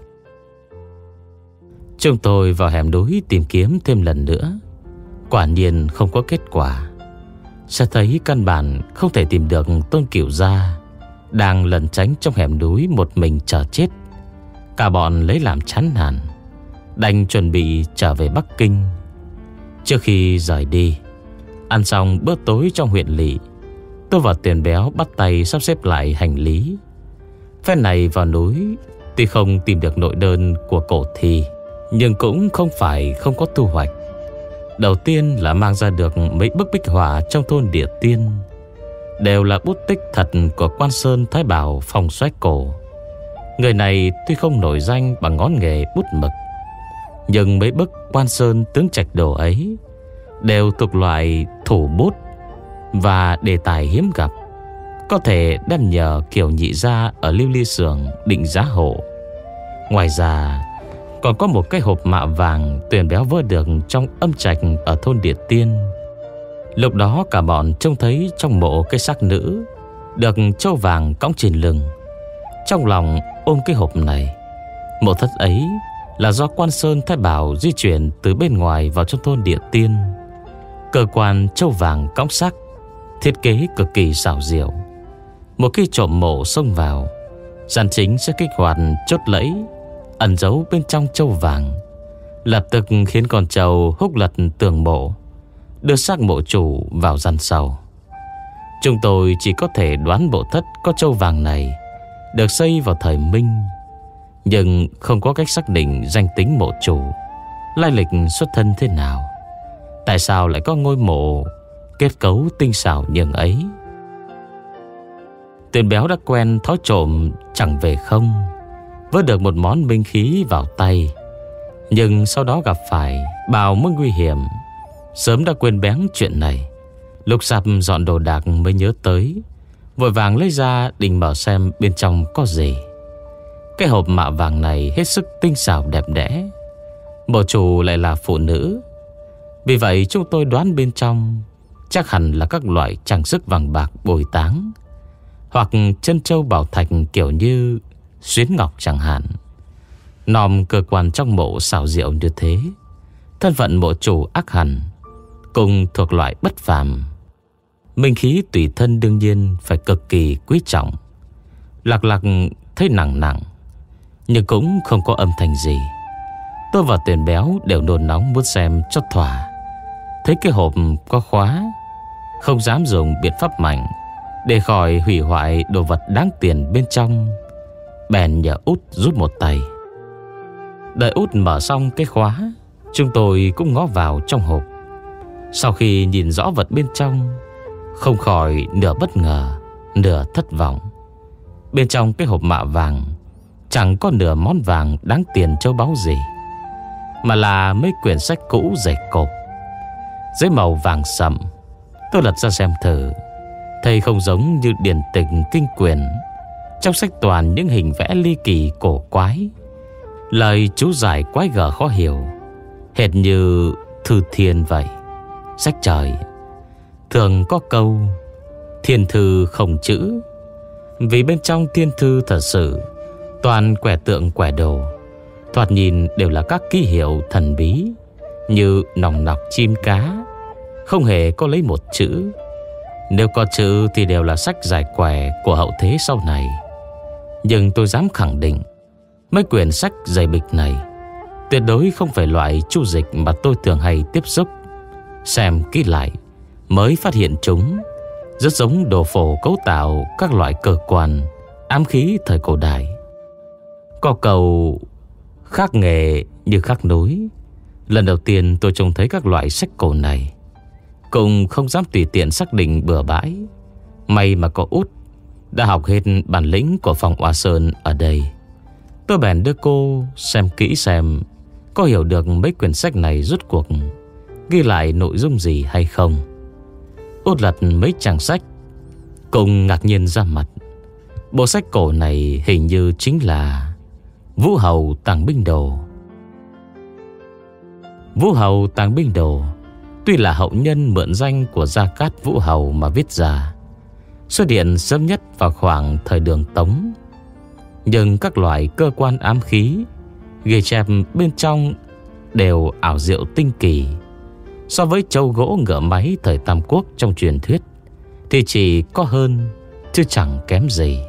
Chúng tôi vào hẻm núi tìm kiếm thêm lần nữa, quả nhiên không có kết quả. Sẽ thấy căn bản không thể tìm được Tôn Kiều Gia đang lẩn tránh trong hẻm núi một mình chờ chết. Cả bọn lấy làm chán nản, đành chuẩn bị trở về Bắc Kinh. Trước khi rời đi, ăn xong bữa tối trong huyện lỵ, tôi và Tiền Béo bắt tay sắp xếp lại hành lý. Phen này vào núi, tuy không tìm được nội đơn của cổ thi, nhưng cũng không phải không có thu hoạch. Đầu tiên là mang ra được mấy bức bích họa trong thôn Địa Tiên, đều là bút tích thật của Quan Sơn Thái Bảo Phòng Xoáy Cổ. Người này tuy không nổi danh bằng ngón nghề bút mực, nhưng mấy bức Quan Sơn Tướng Trạch Đồ ấy đều thuộc loại thủ bút và đề tài hiếm gặp, có thể đem nhờ kiểu nhị gia ở Lưu Ly Xưởng định giá hộ. Ngoài ra còn có một cái hộp mạ vàng Tuyền Béo vơ được trong âm trạch ở thôn Địa Tiên. Lúc đó cả bọn trông thấy trong mộ cái xác nữ được châu vàng cõng trên lưng. Trong lòng ôm cái hộp này. Mộ thất ấy là do Quan Sơn Thái Bảo di chuyển từ bên ngoài vào trong thôn Địa Tiên. Cơ quan châu vàng cõng xác thiết kế cực kỳ xảo diệu. Một khi trộm mộ xông vào, gian chính sẽ kích hoạt chốt lẫy ẩn giấu bên trong châu vàng, lập tức khiến con trâu húc lật tường mộ, đưa xác mộ chủ vào gian sau. Chúng tôi chỉ có thể đoán mộ thất có châu vàng này được xây vào thời Minh, nhưng không có cách xác định danh tính mộ chủ, lai lịch xuất thân thế nào. Tại sao lại có ngôi mộ kết cấu tinh xảo như ấy? Tuyền Béo đã quen thói trộm chẳng về không, vớt được một món binh khí vào tay, nhưng sau đó gặp phải bao mối nguy hiểm, sớm đã quên bén chuyện này. Lúc sắp dọn đồ đạc mới nhớ tới, vội vàng lấy ra định mở xem bên trong có gì. Cái hộp mạ vàng này hết sức tinh xảo đẹp đẽ, mộ chủ lại là phụ nữ. Vì vậy chúng tôi đoán bên trong chắc hẳn là các loại trang sức vàng bạc bồi táng, hoặc chân châu bảo thạch kiểu như xuyến ngọc chẳng hạn. Nòm cơ quan trong mộ xảo diệu như thế, thân phận mộ chủ ác hẳn, cùng thuộc loại bất phàm, Minh khí tùy thân đương nhiên phải cực kỳ quý trọng. Lạc lạc thấy nặng nặng, nhưng cũng không có âm thanh gì. Tôi và Tuyền Béo đều nôn nóng muốn xem cho thỏa. Thấy cái hộp có khóa, không dám dùng biện pháp mạnh để khỏi hủy hoại đồ vật đáng tiền bên trong, bèn nhờ Út giúp một tay. Đợi Út mở xong cái khóa, chúng tôi cũng ngó vào trong hộp. Sau khi nhìn rõ vật bên trong, không khỏi nửa bất ngờ, nửa thất vọng. Bên trong cái hộp mạ vàng chẳng có nửa món vàng đáng tiền châu báu gì, mà là mấy quyển sách cũ dày cộp, giấy màu vàng sậm. Tôi lật ra xem thử, thấy không giống như điển tịch kinh quyển. Trong sách toàn những hình vẽ ly kỳ cổ quái, lời chú giải quái gở khó hiểu, hệt như thư thiên vậy. Sách trời thường có câu thiên thư không chữ, vì bên trong thiên thư thật sự toàn quẻ tượng quẻ đồ, thoạt nhìn đều là các ký hiệu thần bí như nòng nọc chim cá, không hề có lấy một chữ. Nếu có chữ thì đều là sách giải quẻ của hậu thế sau này. Nhưng tôi dám khẳng định, mấy quyển sách dày bịch này tuyệt đối không phải loại chu dịch mà tôi thường hay tiếp xúc. Xem kỹ lại mới phát hiện chúng rất giống đồ phổ cấu tạo các loại cơ quan ám khí thời cổ đại. Có cầu khác nghề như khác núi. Lần đầu tiên tôi trông thấy các loại sách cổ này, cũng không dám tùy tiện xác định bừa bãi. May mà có Út đã học hết bản lĩnh của phòng Hoa Sơn ở đây. Tôi bèn đưa cô xem kỹ xem có hiểu được mấy quyển sách này rốt cuộc ghi lại nội dung gì hay không. Út lật mấy trang sách cùng ngạc nhiên ra mặt. Bộ sách cổ này hình như chính là Vũ Hầu Tàng Binh Đồ. Vũ Hầu Tàng Binh Đồ tuy là hậu nhân mượn danh của Gia Cát Vũ Hầu mà viết ra, xuất hiện sớm nhất vào khoảng thời Đường Tống, nhưng các loại cơ quan ám khí ghi chép bên trong đều ảo diệu tinh kỳ. So với châu gỗ ngựa máy thời Tam Quốc trong truyền thuyết thì chỉ có hơn chứ chẳng kém gì.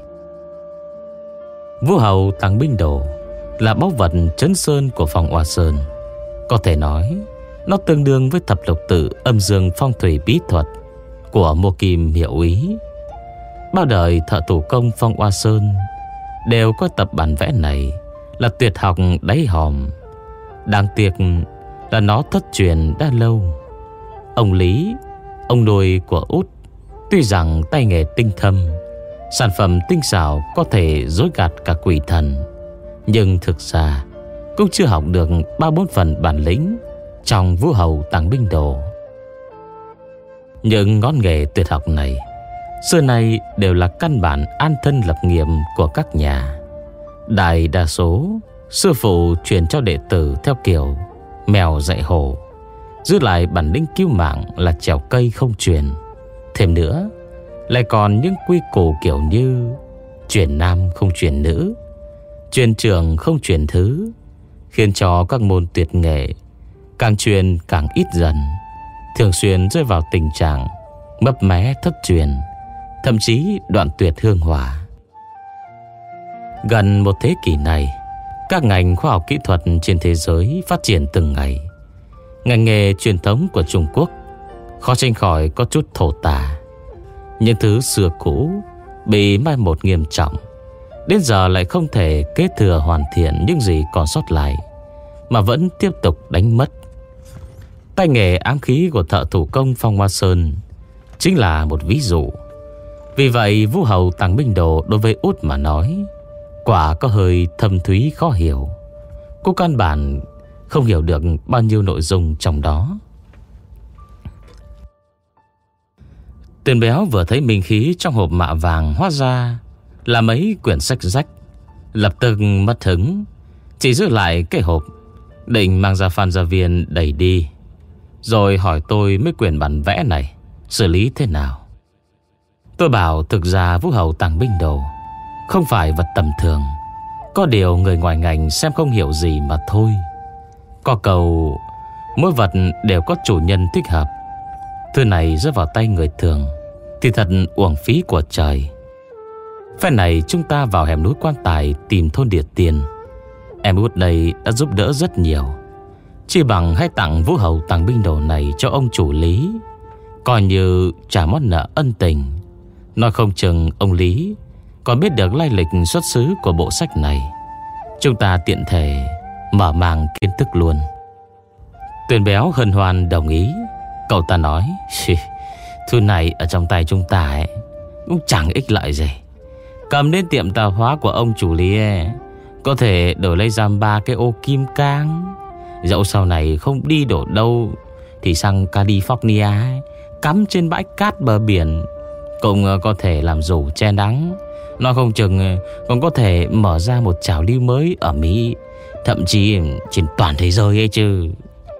Vũ Hầu Tàng Binh Đồ là báu vật trấn sơn của phòng Hoa Sơn. Có thể nói nó tương đương với thập lục tự âm dương phong thủy bí thuật của Mộ Kim Hiệu Ý. Bao đời thợ thủ công phong Hoa Sơn đều có tập bản vẽ này là tuyệt học đáy hòm. Đáng tiếc là nó thất truyền đã lâu. Ông Lý, ông nuôi của Út, tuy rằng tay nghề tinh thâm, sản phẩm tinh xảo có thể dối gạt cả quỷ thần, nhưng thực ra cũng chưa học được ba bốn phần bản lĩnh trong Vũ Hầu Tàng Binh Đồ. Những ngón nghề tuyệt học này xưa nay đều là căn bản an thân lập nghiệp của các nhà. Đại đa số sư phụ truyền cho đệ tử theo kiểu mèo dạy hổ, giữ lại bản lĩnh cứu mạng là trèo cây không truyền. Thêm nữa lại còn những quy củ kiểu như truyền nam không truyền nữ, truyền trưởng không truyền thứ, khiến cho các môn tuyệt nghệ càng truyền càng ít dần, thường xuyên rơi vào tình trạng mấp mé thất truyền, thậm chí đoạn tuyệt hương hỏa. Gần một thế kỷ này, các ngành khoa học kỹ thuật trên thế giới phát triển từng ngày. Ngành nghề truyền thống của Trung Quốc khó tránh khỏi có chút thổ tả. Những thứ xưa cũ bị mai một nghiêm trọng, đến giờ lại không thể kế thừa hoàn thiện những gì còn sót lại, mà vẫn tiếp tục đánh mất. Tay nghề ám khí của thợ thủ công phong Hoa Sơn chính là một ví dụ. Vì vậy Vũ Hầu Tàng Binh Đồ đối với Út mà nói quả có hơi thâm thúy khó hiểu. Cô căn bản không hiểu được bao nhiêu nội dung trong đó. Tuyền Béo vừa thấy minh khí trong hộp mạ vàng hóa ra là mấy quyển sách rách, lập tức mất hứng, chỉ giữ lại cái hộp, định mang ra Phan Gia Viên đẩy đi, rồi hỏi tôi mấy quyển bản vẽ này xử lý thế nào. Tôi bảo thực ra Vũ Hầu Tàng Binh Đồ không phải vật tầm thường, có điều người ngoài ngành xem không hiểu gì mà thôi. Có câu mỗi vật đều có chủ nhân thích hợp. Thứ này rơi vào tay người thường thì thật uổng phí của trời. Phen này chúng ta vào hẻm núi Quan Tài tìm thôn Địa Tiền. Em út đây đã giúp đỡ rất nhiều. Chỉ bằng hãy tặng vũ hầu tàng binh đồ này cho ông chủ Lý, coi như trả món nợ ân tình. Nói không chừng ông Lý còn biết được lai lịch xuất xứ của bộ sách này. Chúng ta tiện thể mở màng kiến thức luôn. Tuyền Béo hân hoan đồng ý. Cậu ta nói, thứ này ở trong tay chúng ta ấy, cũng chẳng ích lợi gì. Cầm đến tiệm tạp hóa của ông chủ Lý ấy, có thể đổi lấy giam ba cái ô kim cang. Dẫu sau này không đi đổ đâu thì sang California ấy, cắm trên bãi cát bờ biển, cũng có thể làm rủ che nắng. Nó không chừng còn có thể mở ra một trào lưu mới ở Mỹ, thậm chí trên toàn thế giới ấy chứ.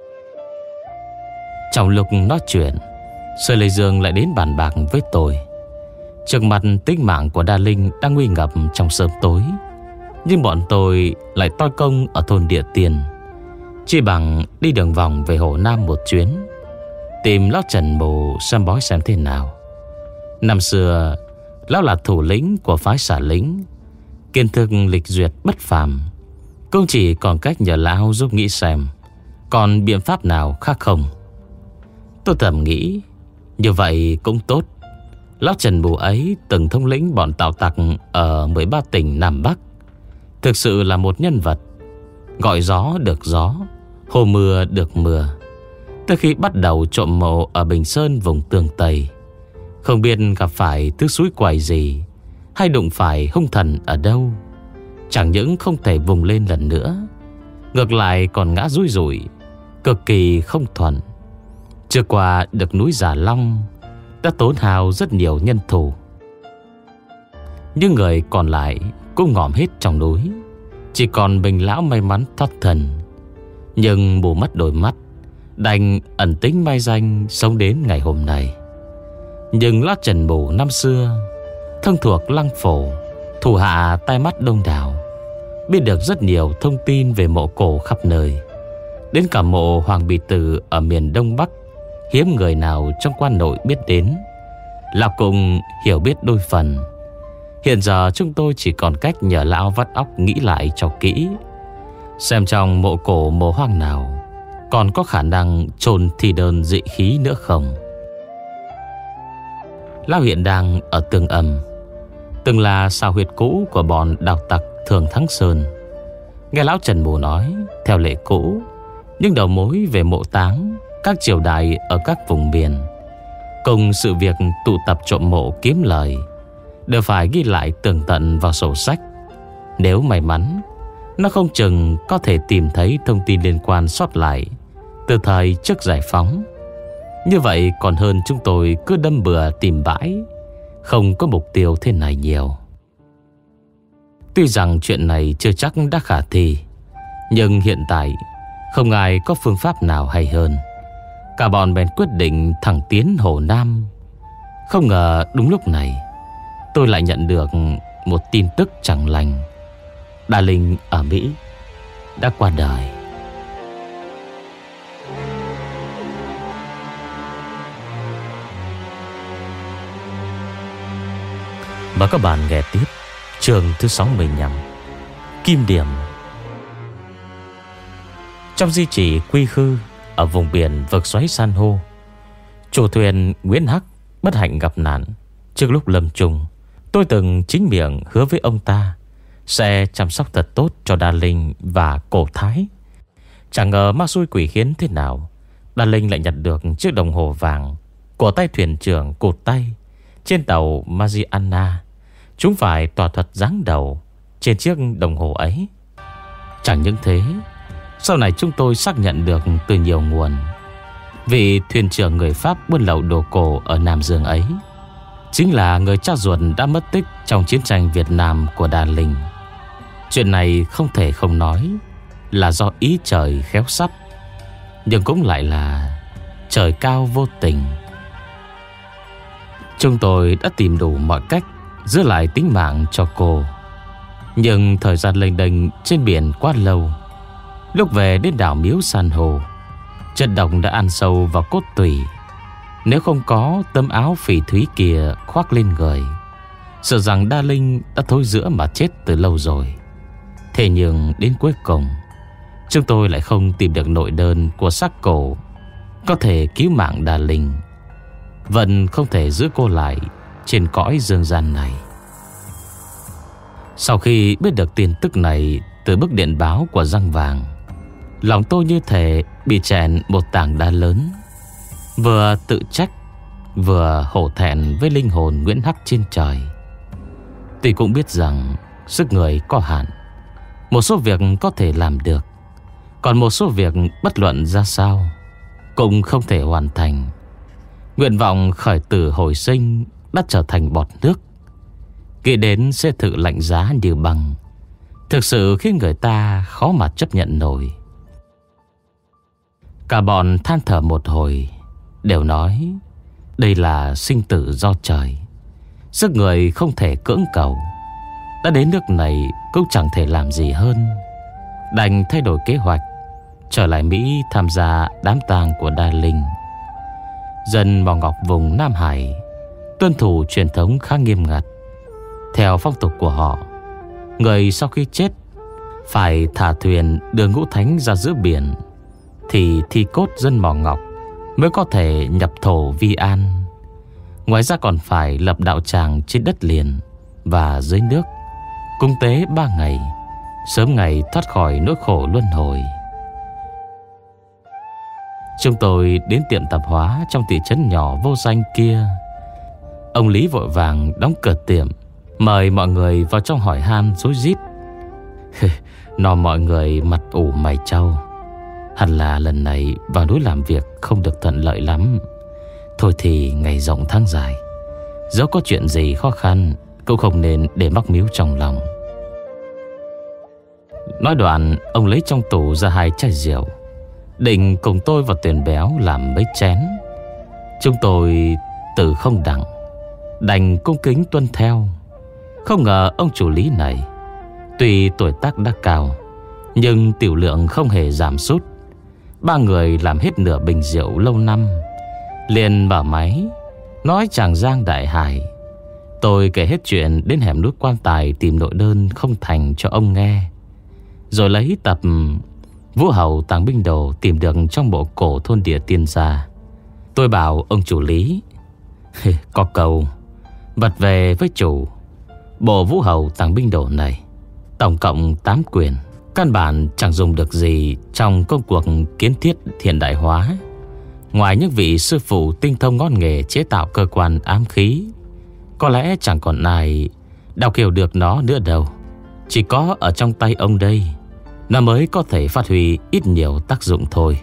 Trong lúc nói chuyện, Sở Lê Dương lại đến bàn bạc với tôi. Trước mặt tính mạng của Đa Linh đang nguy ngập trong sớm tối, nhưng bọn tôi lại toi công ở thôn Địa Tiền. Chỉ bằng đi đường vòng về Hồ Nam một chuyến, tìm lão Trần Mù xem bói xem thế nào. Năm xưa lão là thủ lĩnh của phái Xả Lính, kiến thức lịch duyệt bất phàm. Cũng chỉ còn cách nhờ lão giúp nghĩ xem còn biện pháp nào khác không. Tôi thầm nghĩ, như vậy cũng tốt. Lão Trần Mù ấy từng thống lĩnh bọn Tào Tặc ở mười ba tỉnh Nam Bắc, thực sự là một nhân vật. Gọi gió được gió, hồ mưa được mưa. Từ khi bắt đầu trộm mộ ở Bình Sơn vùng Tường Tây, không biết gặp phải thứ suối quậy gì, hay đụng phải hung thần ở đâu, chẳng những không thể vùng lên lần nữa, ngược lại còn ngã rúi rủi, cực kỳ không thuận. Chưa qua được núi Già Long đã tốn hao rất nhiều nhân thủ. Những người còn lại cũng ngỏm hết trong núi, chỉ còn mình lão may mắn thoát thân. Nhưng mù mất đôi mắt, đành ẩn tính mai danh sống đến ngày hôm nay. Nhưng lão Trần Mù năm xưa thông thuộc lăng phổ, thủ hạ tai mắt đông đảo, biết được rất nhiều thông tin về mộ cổ khắp nơi. Đến cả mộ Hoàng Bì Tử ở miền Đông Bắc, hiếm người nào trong quan nội biết đến. Lão cũng hiểu biết đôi phần. Hiện giờ chúng tôi chỉ còn cách nhờ lão vắt óc nghĩ lại cho kỹ, xem trong mộ cổ mộ hoang nào còn có khả năng chôn thi đơn dị khí nữa không. Lão hiện đang ở Tương Âm, từng là sao huyệt cũ của bọn đào tặc Thường Thắng Sơn. Nghe lão Trần Mù nói, theo lệ cũ, những đầu mối về mộ táng các triều đại ở các vùng miền cùng sự việc tụ tập trộm mộ kiếm lời đều phải ghi lại tường tận vào sổ sách. Nếu may mắn, nó không chừng có thể tìm thấy thông tin liên quan sót lại từ thời trước giải phóng. Như vậy còn hơn chúng tôi cứ đâm bừa tìm bãi, không có mục tiêu thế này nhiều. Tuy rằng chuyện này chưa chắc đã khả thi, nhưng hiện tại không ai có phương pháp nào hay hơn. Cả bọn bèn quyết định thẳng tiến Hồ Nam. Không ngờ đúng lúc này tôi lại nhận được một tin tức chẳng lành. Đa Linh ở Mỹ đã qua đời. Và các bạn nghe tiếp chương thứ sáu mươi lăm, Kim Điểm. Trong di chỉ Quy Khư ở vùng biển vực xoáy san hô, chủ thuyền Nguyễn Hắc bất hạnh gặp nạn. Trước lúc lâm chung, tôi từng chính miệng hứa với ông ta sẽ chăm sóc thật tốt cho Đa Linh và Cổ Thái. Chẳng ngờ ma xui quỷ khiến thế nào, Đa Linh lại nhận được chiếc đồng hồ vàng của tay thuyền trưởng cụt tay trên tàu Mariana. Chúng phải tòa thuật giáng đầu trên chiếc đồng hồ ấy. Chẳng những thế, sau này chúng tôi xác nhận được từ nhiều nguồn, vị thuyền trưởng người Pháp buôn lậu đồ cổ ở Nam Dương ấy chính là người cha ruột đã mất tích trong chiến tranh Việt Nam của Đa Linh. Chuyện này không thể không nói là do ý trời khéo sắp, nhưng cũng lại là trời cao vô tình. Chúng tôi đã tìm đủ mọi cách giữ lại tính mạng cho cô, nhưng thời gian lênh đênh trên biển quá lâu. Lúc về đến đảo Miếu San Hô, chất độc đã ăn sâu vào cốt tủy. Nếu không có tấm áo phỉ thúy kia khoác lên người, sợ rằng Đa Linh đã thối rữa mà chết từ lâu rồi. Thế nhưng đến cuối cùng, chúng tôi lại không tìm được nội đơn của xác cổ có thể cứu mạng Đa Linh, vẫn không thể giữ cô lại trên cõi dương gian này. Sau khi biết được tin tức này từ bức điện báo của răng vàng, lòng tôi như thể bị chèn một tảng đá lớn. Vừa tự trách, vừa hổ thẹn với linh hồn Nguyễn Hắc trên trời. Tuy cũng biết rằng sức người có hạn, một số việc có thể làm được, còn một số việc bất luận ra sao cũng không thể hoàn thành. Nguyện vọng khởi tử hồi sinh đã trở thành bọt nước, nghĩ đến sẽ thử lạnh giá như băng, thực sự khiến người ta khó mà chấp nhận nổi. Cả bọn than thở một hồi, đều nói đây là sinh tử do trời, sức người không thể cưỡng cầu. Đã đến nước này cũng chẳng thể làm gì hơn, đành thay đổi kế hoạch, trở lại Mỹ tham gia đám tang của Đa Linh. Dân Mỏ Ngọc vùng Nam Hải tuân thủ truyền thống khá nghiêm ngặt. Theo phong tục của họ, người sau khi chết phải thả thuyền đưa ngũ thánh ra giữa biển, thì thi cốt dân Mỏ Ngọc mới có thể nhập thổ vi an. Ngoài ra còn phải lập đạo tràng trên đất liền và dưới nước, cúng tế ba ngày, sớm ngày thoát khỏi nỗi khổ luân hồi. Chúng tôi đến tiệm tạp hóa trong thị trấn nhỏ vô danh kia. Ông Lý vội vàng đóng cửa tiệm, mời mọi người vào trong hỏi han rối rít. Nó mọi người mặt ủ mày trâu, hẳn là lần này vào núi làm việc không được thuận lợi lắm. Thôi thì ngày rộng tháng dài, dẫu có chuyện gì khó khăn cũng không nên để mắc miếu trong lòng. Nói đoạn, ông lấy trong tủ ra hai chai rượu, định cùng tôi và Tuyền Béo làm mấy chén. Chúng tôi từ không đặng, đành cung kính tuân theo. Không ngờ ông chủ Lý này, tuy tuổi tác đã cao, nhưng tiểu lượng không hề giảm sút. Ba người làm hết nửa bình rượu lâu năm, liền mở máy nói tràng giang đại hải. Tôi kể hết chuyện đến hẻm núi Quan Tài tìm nội đơn không thành cho ông nghe, rồi lấy tập Vũ Hầu Tàng Binh Đồ tìm được trong bộ cổ thôn địa tiên gia. Tôi bảo ông chủ Lý, có câu vật về với chủ. Bộ Vũ Hầu Tàng Binh Đồ này tổng cộng tám quyển, căn bản chẳng dùng được gì trong công cuộc kiến thiết hiện đại hóa. Ngoài những vị sư phụ tinh thông ngon nghề chế tạo cơ quan ám khí, có lẽ chẳng còn ai đọc hiểu được nó nữa đâu. Chỉ có ở trong tay ông đây, nó mới có thể phát huy ít nhiều tác dụng thôi.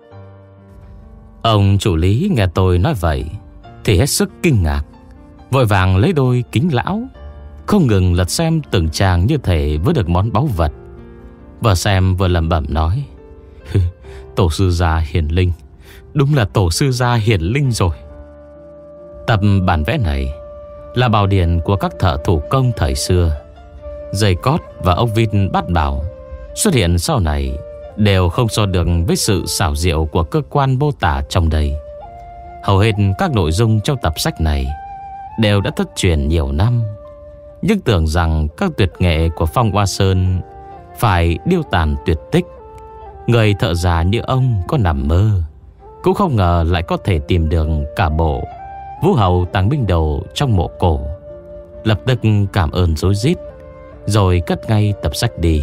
Ông chủ Lý nghe tôi nói vậy thì hết sức kinh ngạc, vội vàng lấy đôi kính lão, không ngừng lật xem từng trang như thể với được món báu vật. Vừa xem vừa lẩm bẩm nói, tổ sư gia hiển linh, đúng là tổ sư gia hiển linh rồi. Tập bản vẽ này là bảo điển của các thợ thủ công thời xưa. Dây cót và ốc vít bát bảo xuất hiện sau này đều không so được với sự xảo diệu của cơ quan mô tả trong đây. Hầu hết các nội dung trong tập sách này đều đã thất truyền nhiều năm, nhưng tưởng rằng các tuyệt nghệ của Phong Hoa Sơn phải điêu tàn tuyệt tích. Người thợ già như ông có nằm mơ cũng không ngờ lại có thể tìm được cả bộ Vũ Hầu Tàng Binh Đồ trong mộ cổ. Lập tức cảm ơn rối rít, rồi cất ngay tập sách đi.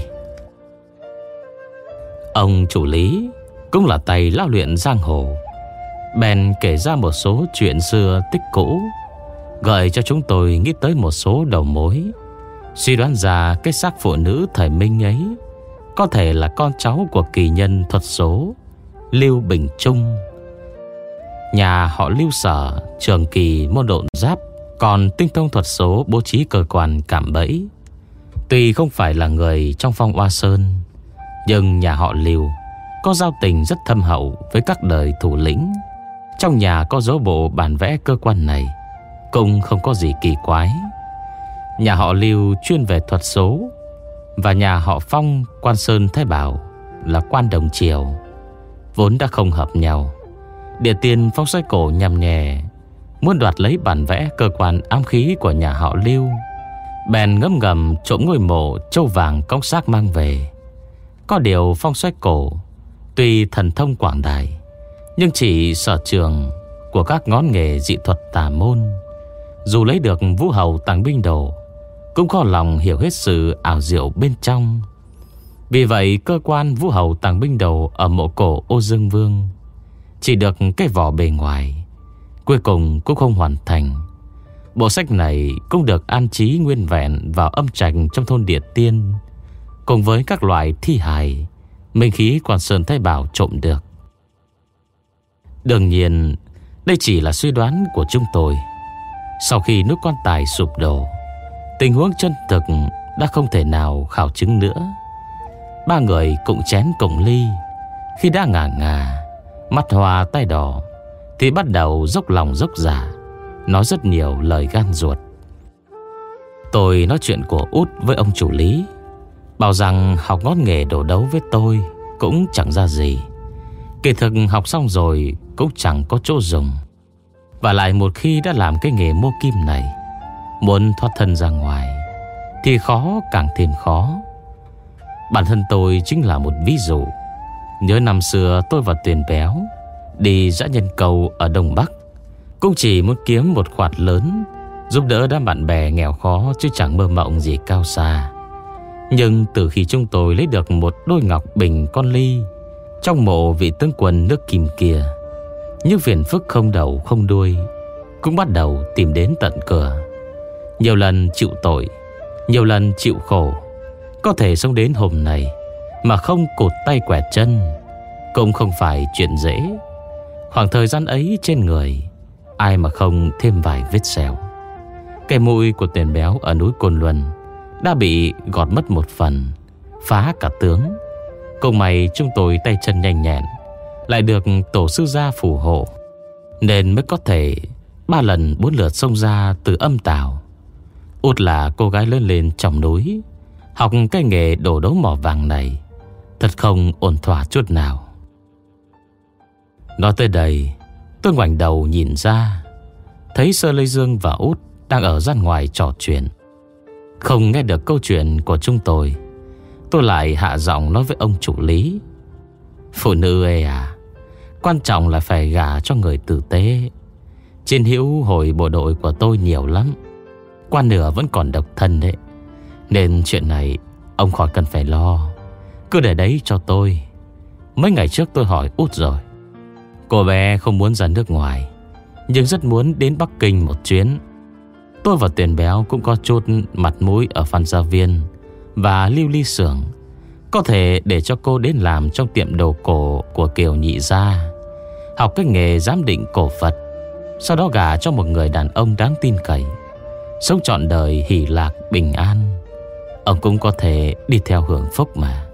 Ông chủ Lý cũng là tay lao luyện giang hồ, bèn kể ra một số chuyện xưa tích cũ, gợi cho chúng tôi nghĩ tới một số đầu mối. Suy đoán ra cái xác phụ nữ thời Minh ấy có thể là con cháu của kỳ nhân thuật số Lưu Bình Trung. Nhà họ Lưu Sở trường kỳ môn độn giáp, còn tinh thông thuật số bố trí cơ quan cạm bẫy. Tuy không phải là người trong Phong Hoa Sơn, nhưng nhà họ Lưu có giao tình rất thâm hậu với các đời thủ lĩnh. Trong nhà có dấu bộ bản vẽ cơ quan này cũng không có gì kỳ quái. Nhà họ Lưu chuyên về thuật số, và nhà họ Phong Quan Sơn Thái Bảo là quan đồng triều, vốn đã không hợp nhau, Địa tiên phong xoay cổ nhằm nhẹ, muốn đoạt lấy bản vẽ cơ quan ám khí của nhà họ Lưu. Bèn ngấm ngầm trộm ngôi mộ châu vàng cong xác mang về. Có điều phong xoay cổ tuy thần thông quảng đại, nhưng chỉ sở trường của các ngón nghề dị thuật tà môn. Dù lấy được Vũ Hầu Tàng Binh Đồ, cũng khó lòng hiểu hết sự ảo diệu bên trong. Vì vậy cơ quan Vũ Hầu Tàng Binh Đồ ở mộ cổ Ô Dương Vương chỉ được cái vỏ bề ngoài, cuối cùng cũng không hoàn thành. Bộ sách này cũng được an trí nguyên vẹn vào âm trạch trong thôn Địa Tiên, cùng với các loại thi hài, minh khí Quan Sơn Thái Bảo trộm được. Đương nhiên đây chỉ là suy đoán của chúng tôi. Sau khi nút quan tài sụp đổ, tình huống chân thực đã không thể nào khảo chứng nữa. Ba người cùng chén cùng ly. Khi đã ngả ngà, mắt hoa tay đỏ, thì bắt đầu dốc lòng dốc dạ, nói rất nhiều lời gan ruột. Tôi nói chuyện của út với ông chủ lý, bảo rằng học ngón nghề đổ đấu với tôi cũng chẳng ra gì. Kỳ thực học xong rồi cũng chẳng có chỗ dùng. Và lại một khi đã làm cái nghề mô kim này, muốn thoát thân ra ngoài thì khó càng thêm khó. Bản thân tôi chính là một ví dụ. Nhớ năm xưa tôi và Tuyền Béo đi dã nhân cầu ở Đông Bắc, cũng chỉ muốn kiếm một khoản lớn giúp đỡ đám bạn bè nghèo khó, chứ chẳng mơ mộng gì cao xa. Nhưng từ khi chúng tôi lấy được một đôi ngọc bình con ly trong mộ vị tướng quân nước Kim kia, những phiền phức không đầu không đuôi cũng bắt đầu tìm đến tận cửa. Nhiều lần chịu tội, nhiều lần chịu khổ, có thể sống đến hôm nay mà không cụt tay quẹt chân cũng không phải chuyện dễ. Khoảng thời gian ấy trên người ai mà không thêm vài vết sẹo. Cái mũi của Tuyền Béo ở núi Côn Luân đã bị gọt mất một phần, phá cả tướng. Cùng may chúng tôi tay chân nhanh nhẹn, lại được tổ sư gia phù hộ, nên mới có thể ba lần bốn lượt xông ra từ âm tào. Út là cô gái lớn lên trong núi, học cái nghề đổ đấu mỏ vàng này thật không ổn thỏa chút nào. Nói tới đây, tôi ngoảnh đầu nhìn ra, thấy Sơ Lê Dương và Út đang ở ra ngoài trò chuyện. Không nghe được câu chuyện của chúng tôi, tôi lại hạ giọng nói với ông chủ lý: Phụ nữ ê à, quan trọng là phải gả cho người tử tế. Chiến hữu hồi bộ đội của tôi nhiều lắm, qua nửa vẫn còn độc thân đấy. Nên chuyện này ông khỏi cần phải lo, cứ để đấy cho tôi. Mấy ngày trước tôi hỏi Út rồi, cô bé không muốn ra nước ngoài, nhưng rất muốn đến Bắc Kinh một chuyến. Tôi và Tuyền Béo cũng có chút mặt mũi ở Phan Gia Viên và Lưu Ly Xưởng, có thể để cho cô đến làm trong tiệm đồ cổ của Kiều Nhị gia, học cái nghề giám định cổ vật, sau đó gả cho một người đàn ông đáng tin cậy, sống trọn đời hỷ lạc bình an. Ông cũng có thể đi theo hưởng phúc mà.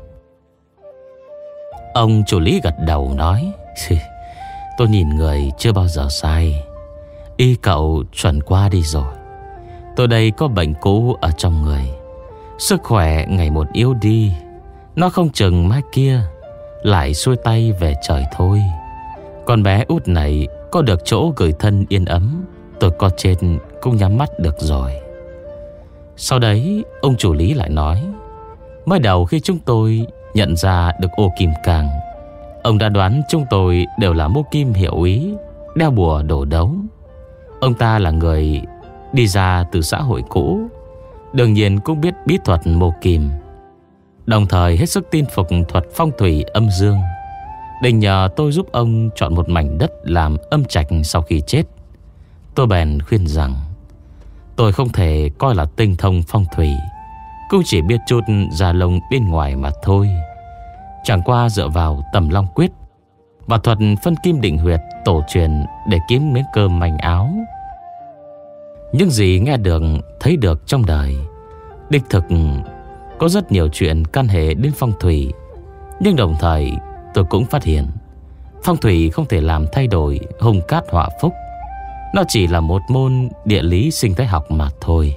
Ông chủ lý gật đầu nói: Tôi nhìn người chưa bao giờ sai. Y cậu chuẩn qua đi rồi. Tôi đây có bệnh cũ ở trong người, sức khỏe ngày một yếu đi. Nó không chừng mai kia lại xuôi tay về trời thôi. Con bé Út này có được chỗ gửi thân yên ấm, tôi có chết cũng nhắm mắt được rồi. Sau đấy ông chủ lý lại nói: Mới đầu khi chúng tôi nhận ra được ô kim cang, ông đã đoán chúng tôi đều là mô kim hiệu ý, đeo bùa đổ đấu. Ông ta là người đi ra từ xã hội cũ, đương nhiên cũng biết bí thuật mô kim, đồng thời hết sức tin phục thuật phong thủy âm dương, định nhờ tôi giúp ông chọn một mảnh đất làm âm trạch sau khi chết. Tôi bèn khuyên rằng tôi không thể coi là tinh thông phong thủy, cũng chỉ biết chút da lông bên ngoài mà thôi. Chẳng qua dựa vào Tầm Long Quyết và thuật phân kim định huyệt tổ truyền để kiếm miếng cơm manh áo. Những gì nghe được thấy được trong đời, đích thực có rất nhiều chuyện căn hệ đến phong thủy. Nhưng đồng thời tôi cũng phát hiện phong thủy không thể làm thay đổi hung cát họa phúc. Nó chỉ là một môn địa lý sinh thái học mà thôi.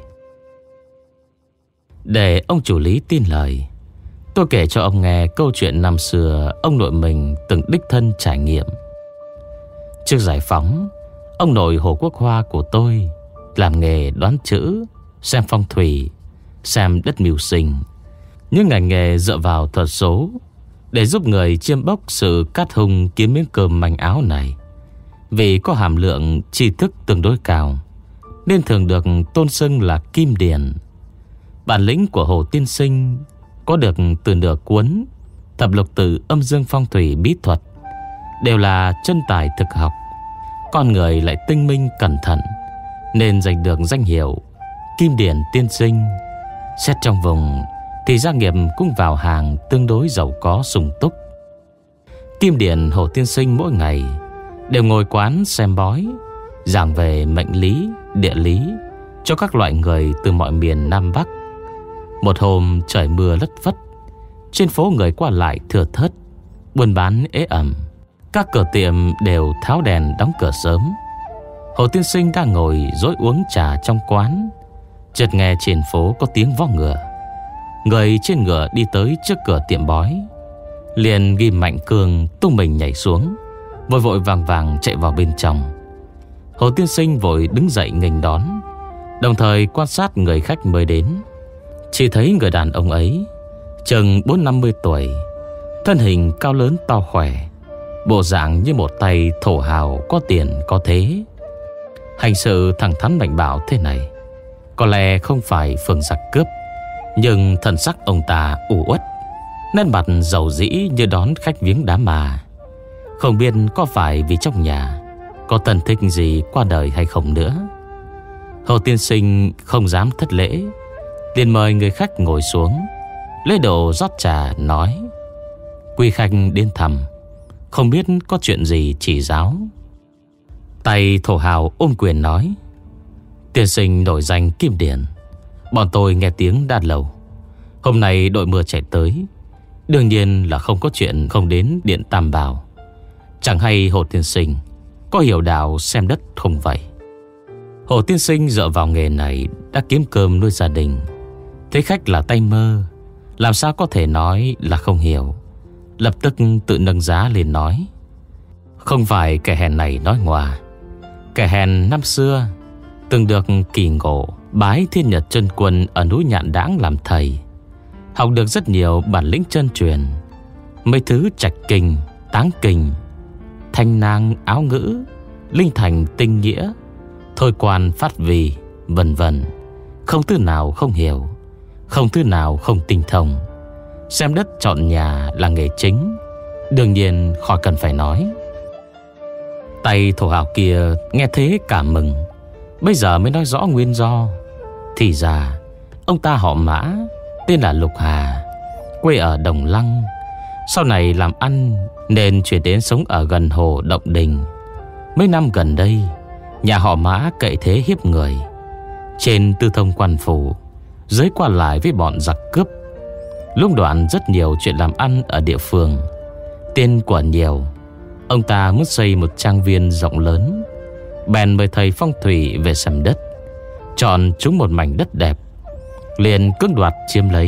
Để ông chủ lý tin lời, tôi kể cho ông nghe câu chuyện năm xưa ông nội mình từng đích thân trải nghiệm. Trước giải phóng, ông nội Hồ Quốc Hoa của tôi làm nghề đoán chữ, xem phong thủy, xem đất mưu sinh, những ngành nghề dựa vào thuật số để giúp người chiêm bốc sự cát hung kiếm miếng cơm manh áo này. Vì có hàm lượng tri thức tương đối cao nên thường được tôn xưng là Kim Điển. Bản lĩnh của Hồ tiên sinh có được từ nửa cuốn Thập lục tự âm dương phong thủy bí thuật đều là chân tài thực học. Con người lại tinh minh cẩn thận nên giành được danh hiệu Kim Điển tiên sinh. Xét trong vùng thì gia nghiệp cũng vào hàng tương đối giàu có sung túc. Kim Điển Hồ tiên sinh mỗi ngày đều ngồi quán xem bói, giảng về mệnh lý, địa lý cho các loại người từ mọi miền Nam Bắc. Một hôm trời mưa lất phất, trên phố người qua lại thưa thớt, buôn bán ế ẩm. Các cửa tiệm đều tháo đèn đóng cửa sớm. Hồ tiên sinh đang ngồi dối uống trà trong quán, chợt nghe trên phố có tiếng vó ngựa. Người trên ngựa đi tới trước cửa tiệm bói, liền ghim mạnh cương tung mình nhảy xuống, vội vội vàng vàng chạy vào bên trong. Hồ tiên sinh vội đứng dậy nghênh đón, đồng thời quan sát người khách mới đến. Chỉ thấy người đàn ông ấy chừng bốn năm mươi tuổi, thân hình cao lớn to khỏe, bộ dạng như một tay thổ hào có tiền có thế. Hành sự thẳng thắn mạnh bạo thế này có lẽ không phải phường giặc cướp, nhưng thần sắc ông ta u uất, nét mặt dầu dĩ như đón khách viếng đám mà. Không biết có phải vì trong nhà có thân thích gì qua đời hay không nữa. Hồ tiên sinh không dám thất lễ, liền mời người khách ngồi xuống, lấy đồ rót trà nói: quý khách đến thăm, không biết có chuyện gì chỉ giáo. Tay thổ hào ôm quyền nói: tiên sinh nổi danh Kim Điển, bọn tôi nghe tiếng đã lâu. Hôm nay đội mưa chạy tới, đương nhiên là không có chuyện không đến điện Tam Bảo. Chẳng hay Hồ tiên sinh có hiểu đạo xem đất không vậy? Hồ tiên sinh dựa vào nghề này đã kiếm cơm nuôi gia đình, thấy khách là tay mơ, làm sao có thể nói là không hiểu. Lập tức tự nâng giá lên nói: không phải kẻ hèn này nói ngoa. Kẻ hèn năm xưa từng được kỳ ngộ bái Thiên Nhật chân quân ở núi Nhạn Đãng làm thầy, học được rất nhiều bản lĩnh chân truyền, mấy thứ trạch kinh, táng kinh, thanh nang áo ngữ, linh thành tinh nghĩa, thôi quan phát vì, vân vân. Không thứ nào không hiểu, không thứ nào không tinh thông. Xem đất chọn nhà là nghề chính, đương nhiên khỏi cần phải nói. Tay thổ hào kia nghe thế cảm mừng, bây giờ mới nói rõ nguyên do. Thì ra ông ta họ Mã, tên là Lục Hà, quê ở Đồng Lăng. Sau này làm ăn nên chuyển đến sống ở gần hồ Động Đình. Mấy năm gần đây, nhà họ Mã cậy thế hiếp người, trên tư thông quan phủ, dưới qua lại với bọn giặc cướp, lũng đoạn rất nhiều chuyện làm ăn ở địa phương. Tiền của nhiều, ông ta muốn xây một trang viên rộng lớn, bèn mời thầy phong thủy về xem đất, chọn chúng một mảnh đất đẹp, liền cưỡng đoạt chiếm lấy,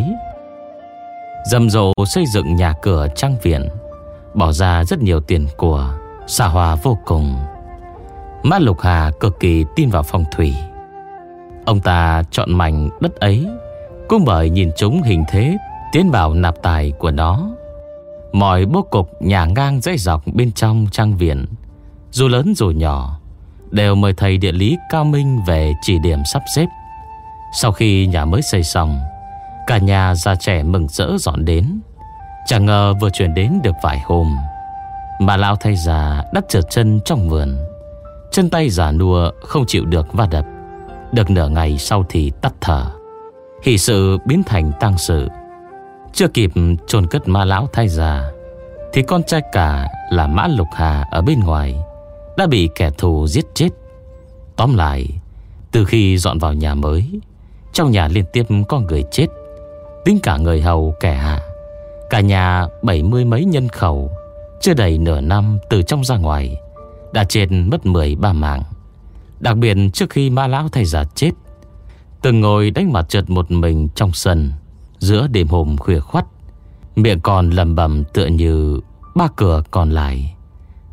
rầm rộ xây dựng nhà cửa trang viện, bỏ ra rất nhiều tiền của, xa hoa vô cùng. Mã Lục Hà cực kỳ tin vào phong thủy. Ông ta chọn mảnh đất ấy cũng bởi nhìn chúng hình thế tiến bảo nạp tài của nó. Mọi bố cục nhà ngang dãy dọc bên trong trang viện, dù lớn dù nhỏ, đều mời thầy địa lý cao minh về chỉ điểm sắp xếp. Sau khi nhà mới xây xong, cả nhà già trẻ mừng rỡ dọn đến. Chẳng ngờ vừa chuyển đến được vài hôm, mà lão thầy già đã trượt chân trong vườn, chân tay già nua không chịu được va đập. Được nửa ngày sau thì tắt thở. Hỷ sự biến thành tang sự. Chưa kịp chôn cất ma lão thầy già thì con trai cả là Mã Lục Hà ở bên ngoài đã bị kẻ thù giết chết. Tóm lại, từ khi dọn vào nhà mới, trong nhà liên tiếp có người chết, tính cả người hầu kẻ hạ. Cả nhà bảy mươi mấy nhân khẩu, chưa đầy nửa năm từ trong ra ngoài, đã chết mất mười ba mạng. Đặc biệt trước khi ma lão thầy già chết, từng ngồi đánh mặt trượt một mình trong sân giữa đêm hôm khuya khoắt, miệng còn lẩm bẩm tựa như ba cửa còn lại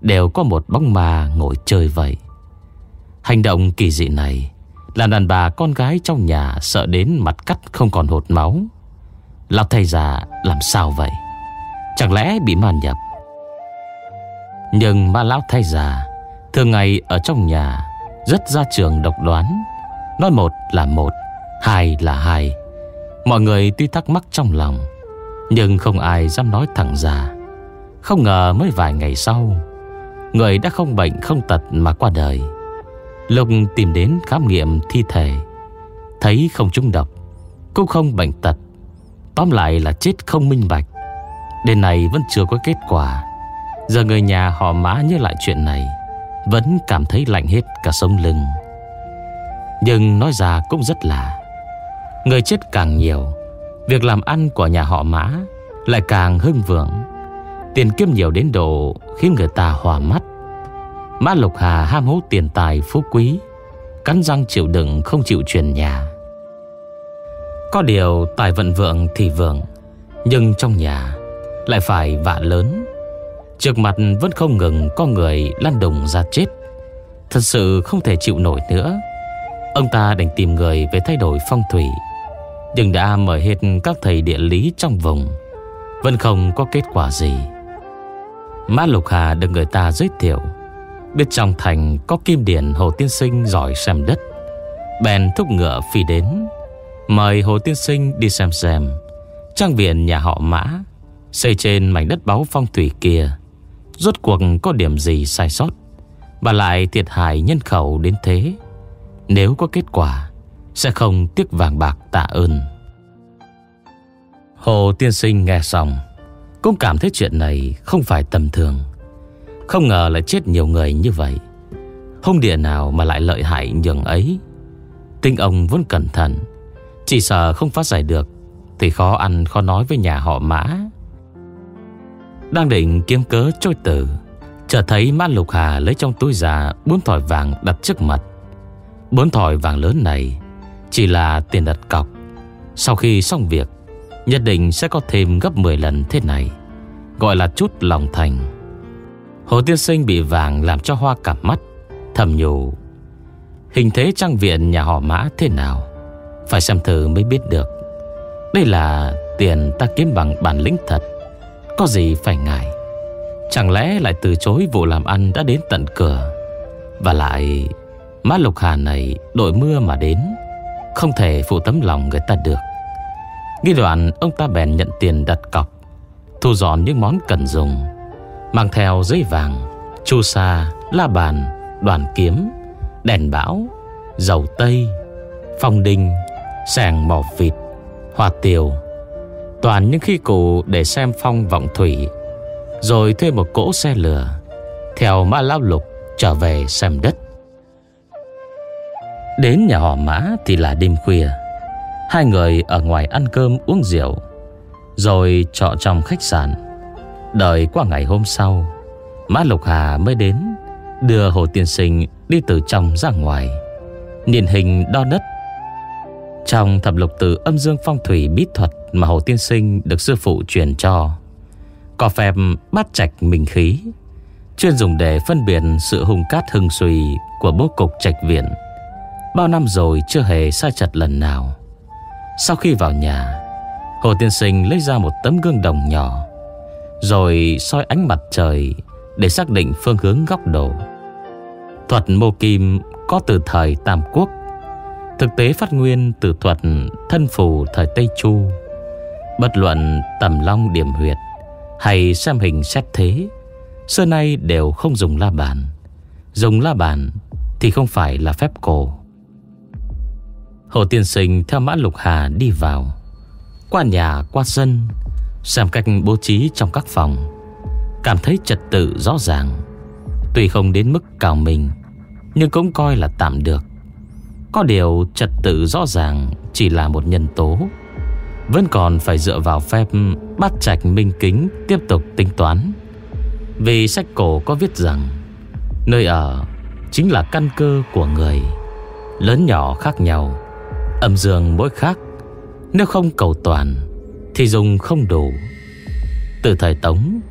đều có một bóng ma ngồi chơi vậy. Hành động kỳ dị này làm đàn bà con gái trong nhà sợ đến mặt cắt không còn hột máu. Lão thầy già làm sao vậy? Chẳng lẽ bị ma nhập? Nhưng ma lão thầy già thường ngày ở trong nhà rất ra trường độc đoán, nói một là một, hai là hai. Mọi người tuy thắc mắc trong lòng, nhưng không ai dám nói thẳng ra. Không ngờ mới vài ngày sau, người đã không bệnh không tật mà qua đời. Lúc tìm đến khám nghiệm thi thể, thấy không trúng độc, cũng không bệnh tật, tóm lại là chết không minh bạch. Đến nay vẫn chưa có kết quả. Giờ người nhà họ Mã nhớ lại chuyện này, vẫn cảm thấy lạnh hết cả sống lưng. Nhưng nói ra cũng rất lạ, người chết càng nhiều, việc làm ăn của nhà họ Mã lại càng hưng vượng. Tiền kiếm nhiều đến độ khiến người ta hoa mắt. Mã Lục Hà ham hố tiền tài phú quý, cắn răng chịu đựng không chịu chuyển nhà. Có điều tài vận vượng thì vượng, nhưng trong nhà lại phải vạ lớn. Trước mặt vẫn không ngừng có người lăn đùng ra chết. Thật sự không thể chịu nổi nữa, ông ta đành tìm người về thay đổi phong thủy. Nhưng đã mời hết các thầy địa lý trong vùng, vẫn không có kết quả gì. Mã Lục Hà được người ta giới thiệu biết trong thành có Kim Điển Hồ Tiên Sinh giỏi xem đất, bèn thúc ngựa phi đến, mời Hồ Tiên Sinh đi xem xem trang viện nhà họ Mã xây trên mảnh đất báu phong thủy kia rốt cuộc có điểm gì sai sót, và lại thiệt hại nhân khẩu đến thế. Nếu có kết quả sẽ không tiếc vàng bạc tạ ơn. Hồ Tiên Sinh nghe xong cũng cảm thấy chuyện này không phải tầm thường. Không ngờ lại chết nhiều người như vậy. Hung địa nào mà lại lợi hại nhường ấy. Tinh ông vốn cẩn thận, chỉ sợ không phát giải được thì khó ăn khó nói với nhà họ Mã. Đang định kiếm cớ trôi từ, chợt thấy Mã Lục Hà lấy trong túi ra bốn thỏi vàng đặt trước mặt. Bốn thỏi vàng lớn này chỉ là tiền đặt cọc, sau khi xong việc nhất định sẽ có thêm gấp mười lần thế này, gọi là chút lòng thành. Hồ Tiên Sinh bị vàng làm cho hoa cả mắt, thầm nhủ: hình thế trang viện nhà họ Mã thế nào, phải xem thử mới biết được. Đây là tiền ta kiếm bằng bản lĩnh thật, có gì phải ngại. Chẳng lẽ lại từ chối vụ làm ăn đã đến tận cửa. Và lại Mã Lục Hà này đội mưa mà đến, không thể phụ tấm lòng người ta được. Nghĩ đoạn, ông ta bèn nhận tiền đặt cọc, thu dọn những món cần dùng, mang theo giấy vàng, chu sa, la bàn, đoàn kiếm, đèn bão, dầu tây, phong đinh, xẻng mỏ vịt, hoa tiêu, toàn những khí cụ để xem phong vọng thủy. Rồi thuê một cỗ xe lửa, theo Mã Lão Lục trở về xem đất. Đến nhà họ Mã thì là đêm khuya. Hai người ở ngoài ăn cơm uống rượu, rồi trọ trong khách sạn. Đợi qua ngày hôm sau, Mã Lục Hà mới đến đưa Hồ Tiên Sinh đi từ trong ra ngoài, niên hình đo đất. Trong thập lục tự âm dương phong thủy bí thuật mà Hồ Tiên Sinh được sư phụ truyền cho, có phép bát trạch minh khí, chuyên dùng để phân biệt sự hung cát hưng suy của bố cục trạch viện. Bao năm rồi chưa hề sai chật lần nào. Sau khi vào nhà, Hồ Tiên Sinh lấy ra một tấm gương đồng nhỏ, rồi soi ánh mặt trời để xác định phương hướng góc độ. Thuật mô kim có từ thời Tam Quốc, thực tế phát nguyên từ thuật thân phù thời Tây Chu. Bất luận tầm long điểm huyệt hay xem hình xét thế, xưa nay đều không dùng la bàn. Dùng la bàn thì không phải là phép cổ. Hồ Tiên Sinh theo Mã Lục Hà đi vào, qua nhà qua sân, xem cách bố trí trong các phòng, cảm thấy trật tự rõ ràng. Tuy không đến mức cao minh, nhưng cũng coi là tạm được. Có điều trật tự rõ ràng chỉ là một nhân tố, vẫn còn phải dựa vào phép bát trạch minh kính tiếp tục tính toán. Vì sách cổ có viết rằng nơi ở chính là căn cơ của người, lớn nhỏ khác nhau, âm dương mỗi khác. Nếu không cầu toàn thì dùng không đủ. Từ thời Tống,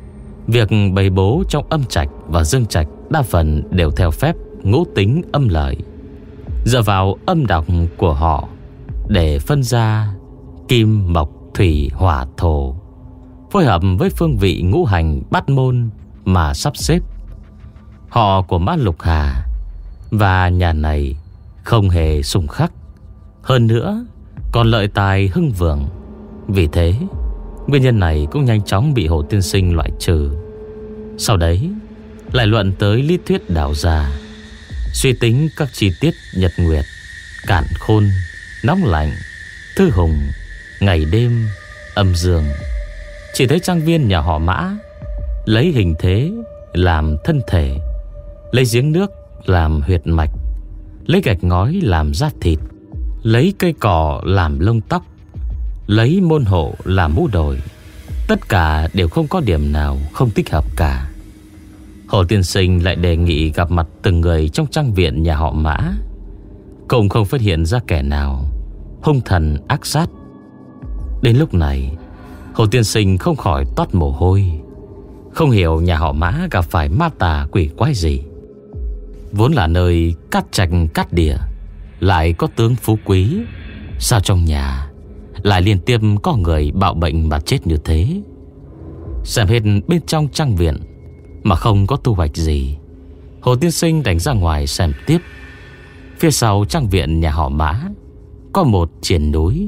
Việc bày bố trong âm trạch và dương trạch đa phần đều theo phép ngũ tính âm lợi, dựa vào âm đọc của họ để phân ra kim, mộc, thủy, hỏa, thổ, phối hợp với phương vị ngũ hành bát môn mà sắp xếp. Họ của Mã Lục Hà và nhà này không hề xung khắc, hơn nữa còn lợi tài hưng vượng. Vì thế nguyên nhân này cũng nhanh chóng bị Hồ Tiên Sinh loại trừ. Sau đấy lại luận tới lý thuyết đạo gia, suy tính các chi tiết nhật nguyệt, càn khôn, nóng lạnh, thư hùng, ngày đêm, âm dương. Chỉ thấy trang viên nhà họ Mã lấy hình thế làm thân thể, lấy giếng nước làm huyệt mạch, lấy gạch ngói làm da thịt, lấy cây cỏ làm lông tóc, lấy môn hộ làm mũ đồi. Tất cả đều không có điểm nào không thích hợp cả. Hồ Tiên Sinh lại đề nghị gặp mặt từng người trong trang viện nhà họ Mã, cũng không phát hiện ra kẻ nào hung thần ác sát. Đến lúc này Hồ Tiên Sinh không khỏi toát mồ hôi. Không hiểu nhà họ Mã gặp phải ma tà quỷ quái gì. Vốn là nơi cát trạch cát địa, lại có tướng phú quý, sao trong nhà lại liên tiếp có người bạo bệnh mà chết như thế? Xem hết bên trong trang viện mà không có thu hoạch gì, Hồ Tiên Sinh đành ra ngoài xem tiếp. Phía sau trang viện nhà họ Mã có một triển núi.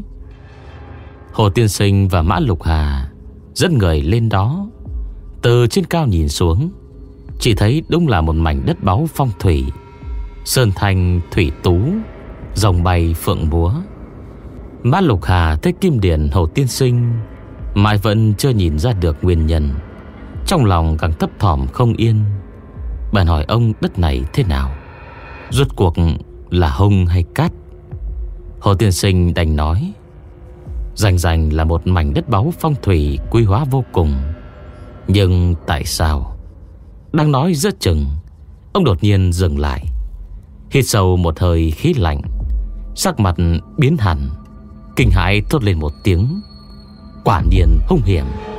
Hồ Tiên Sinh và Mã Lục Hà dẫn người lên đó. Từ trên cao nhìn xuống, chỉ thấy đúng là một mảnh đất báu phong thủy, sơn thanh thủy tú, rồng bay phượng múa. Mã Lục Hà thấy kim điển Hồ Tiên Sinh mãi vẫn chưa nhìn ra được nguyên nhân, trong lòng càng thấp thỏm không yên. Bạn hỏi ông đất này thế nào, rốt cuộc là hung hay cát? Hồ Tiên Sinh đành nói, rành rành là một mảnh đất báu phong thủy quý hóa vô cùng. Nhưng tại sao? Đang nói giữa chừng, ông đột nhiên dừng lại, hít sâu một hơi khí lạnh, sắc mặt biến hẳn, kinh hãi thốt lên một tiếng: quả nhiên hung hiểm.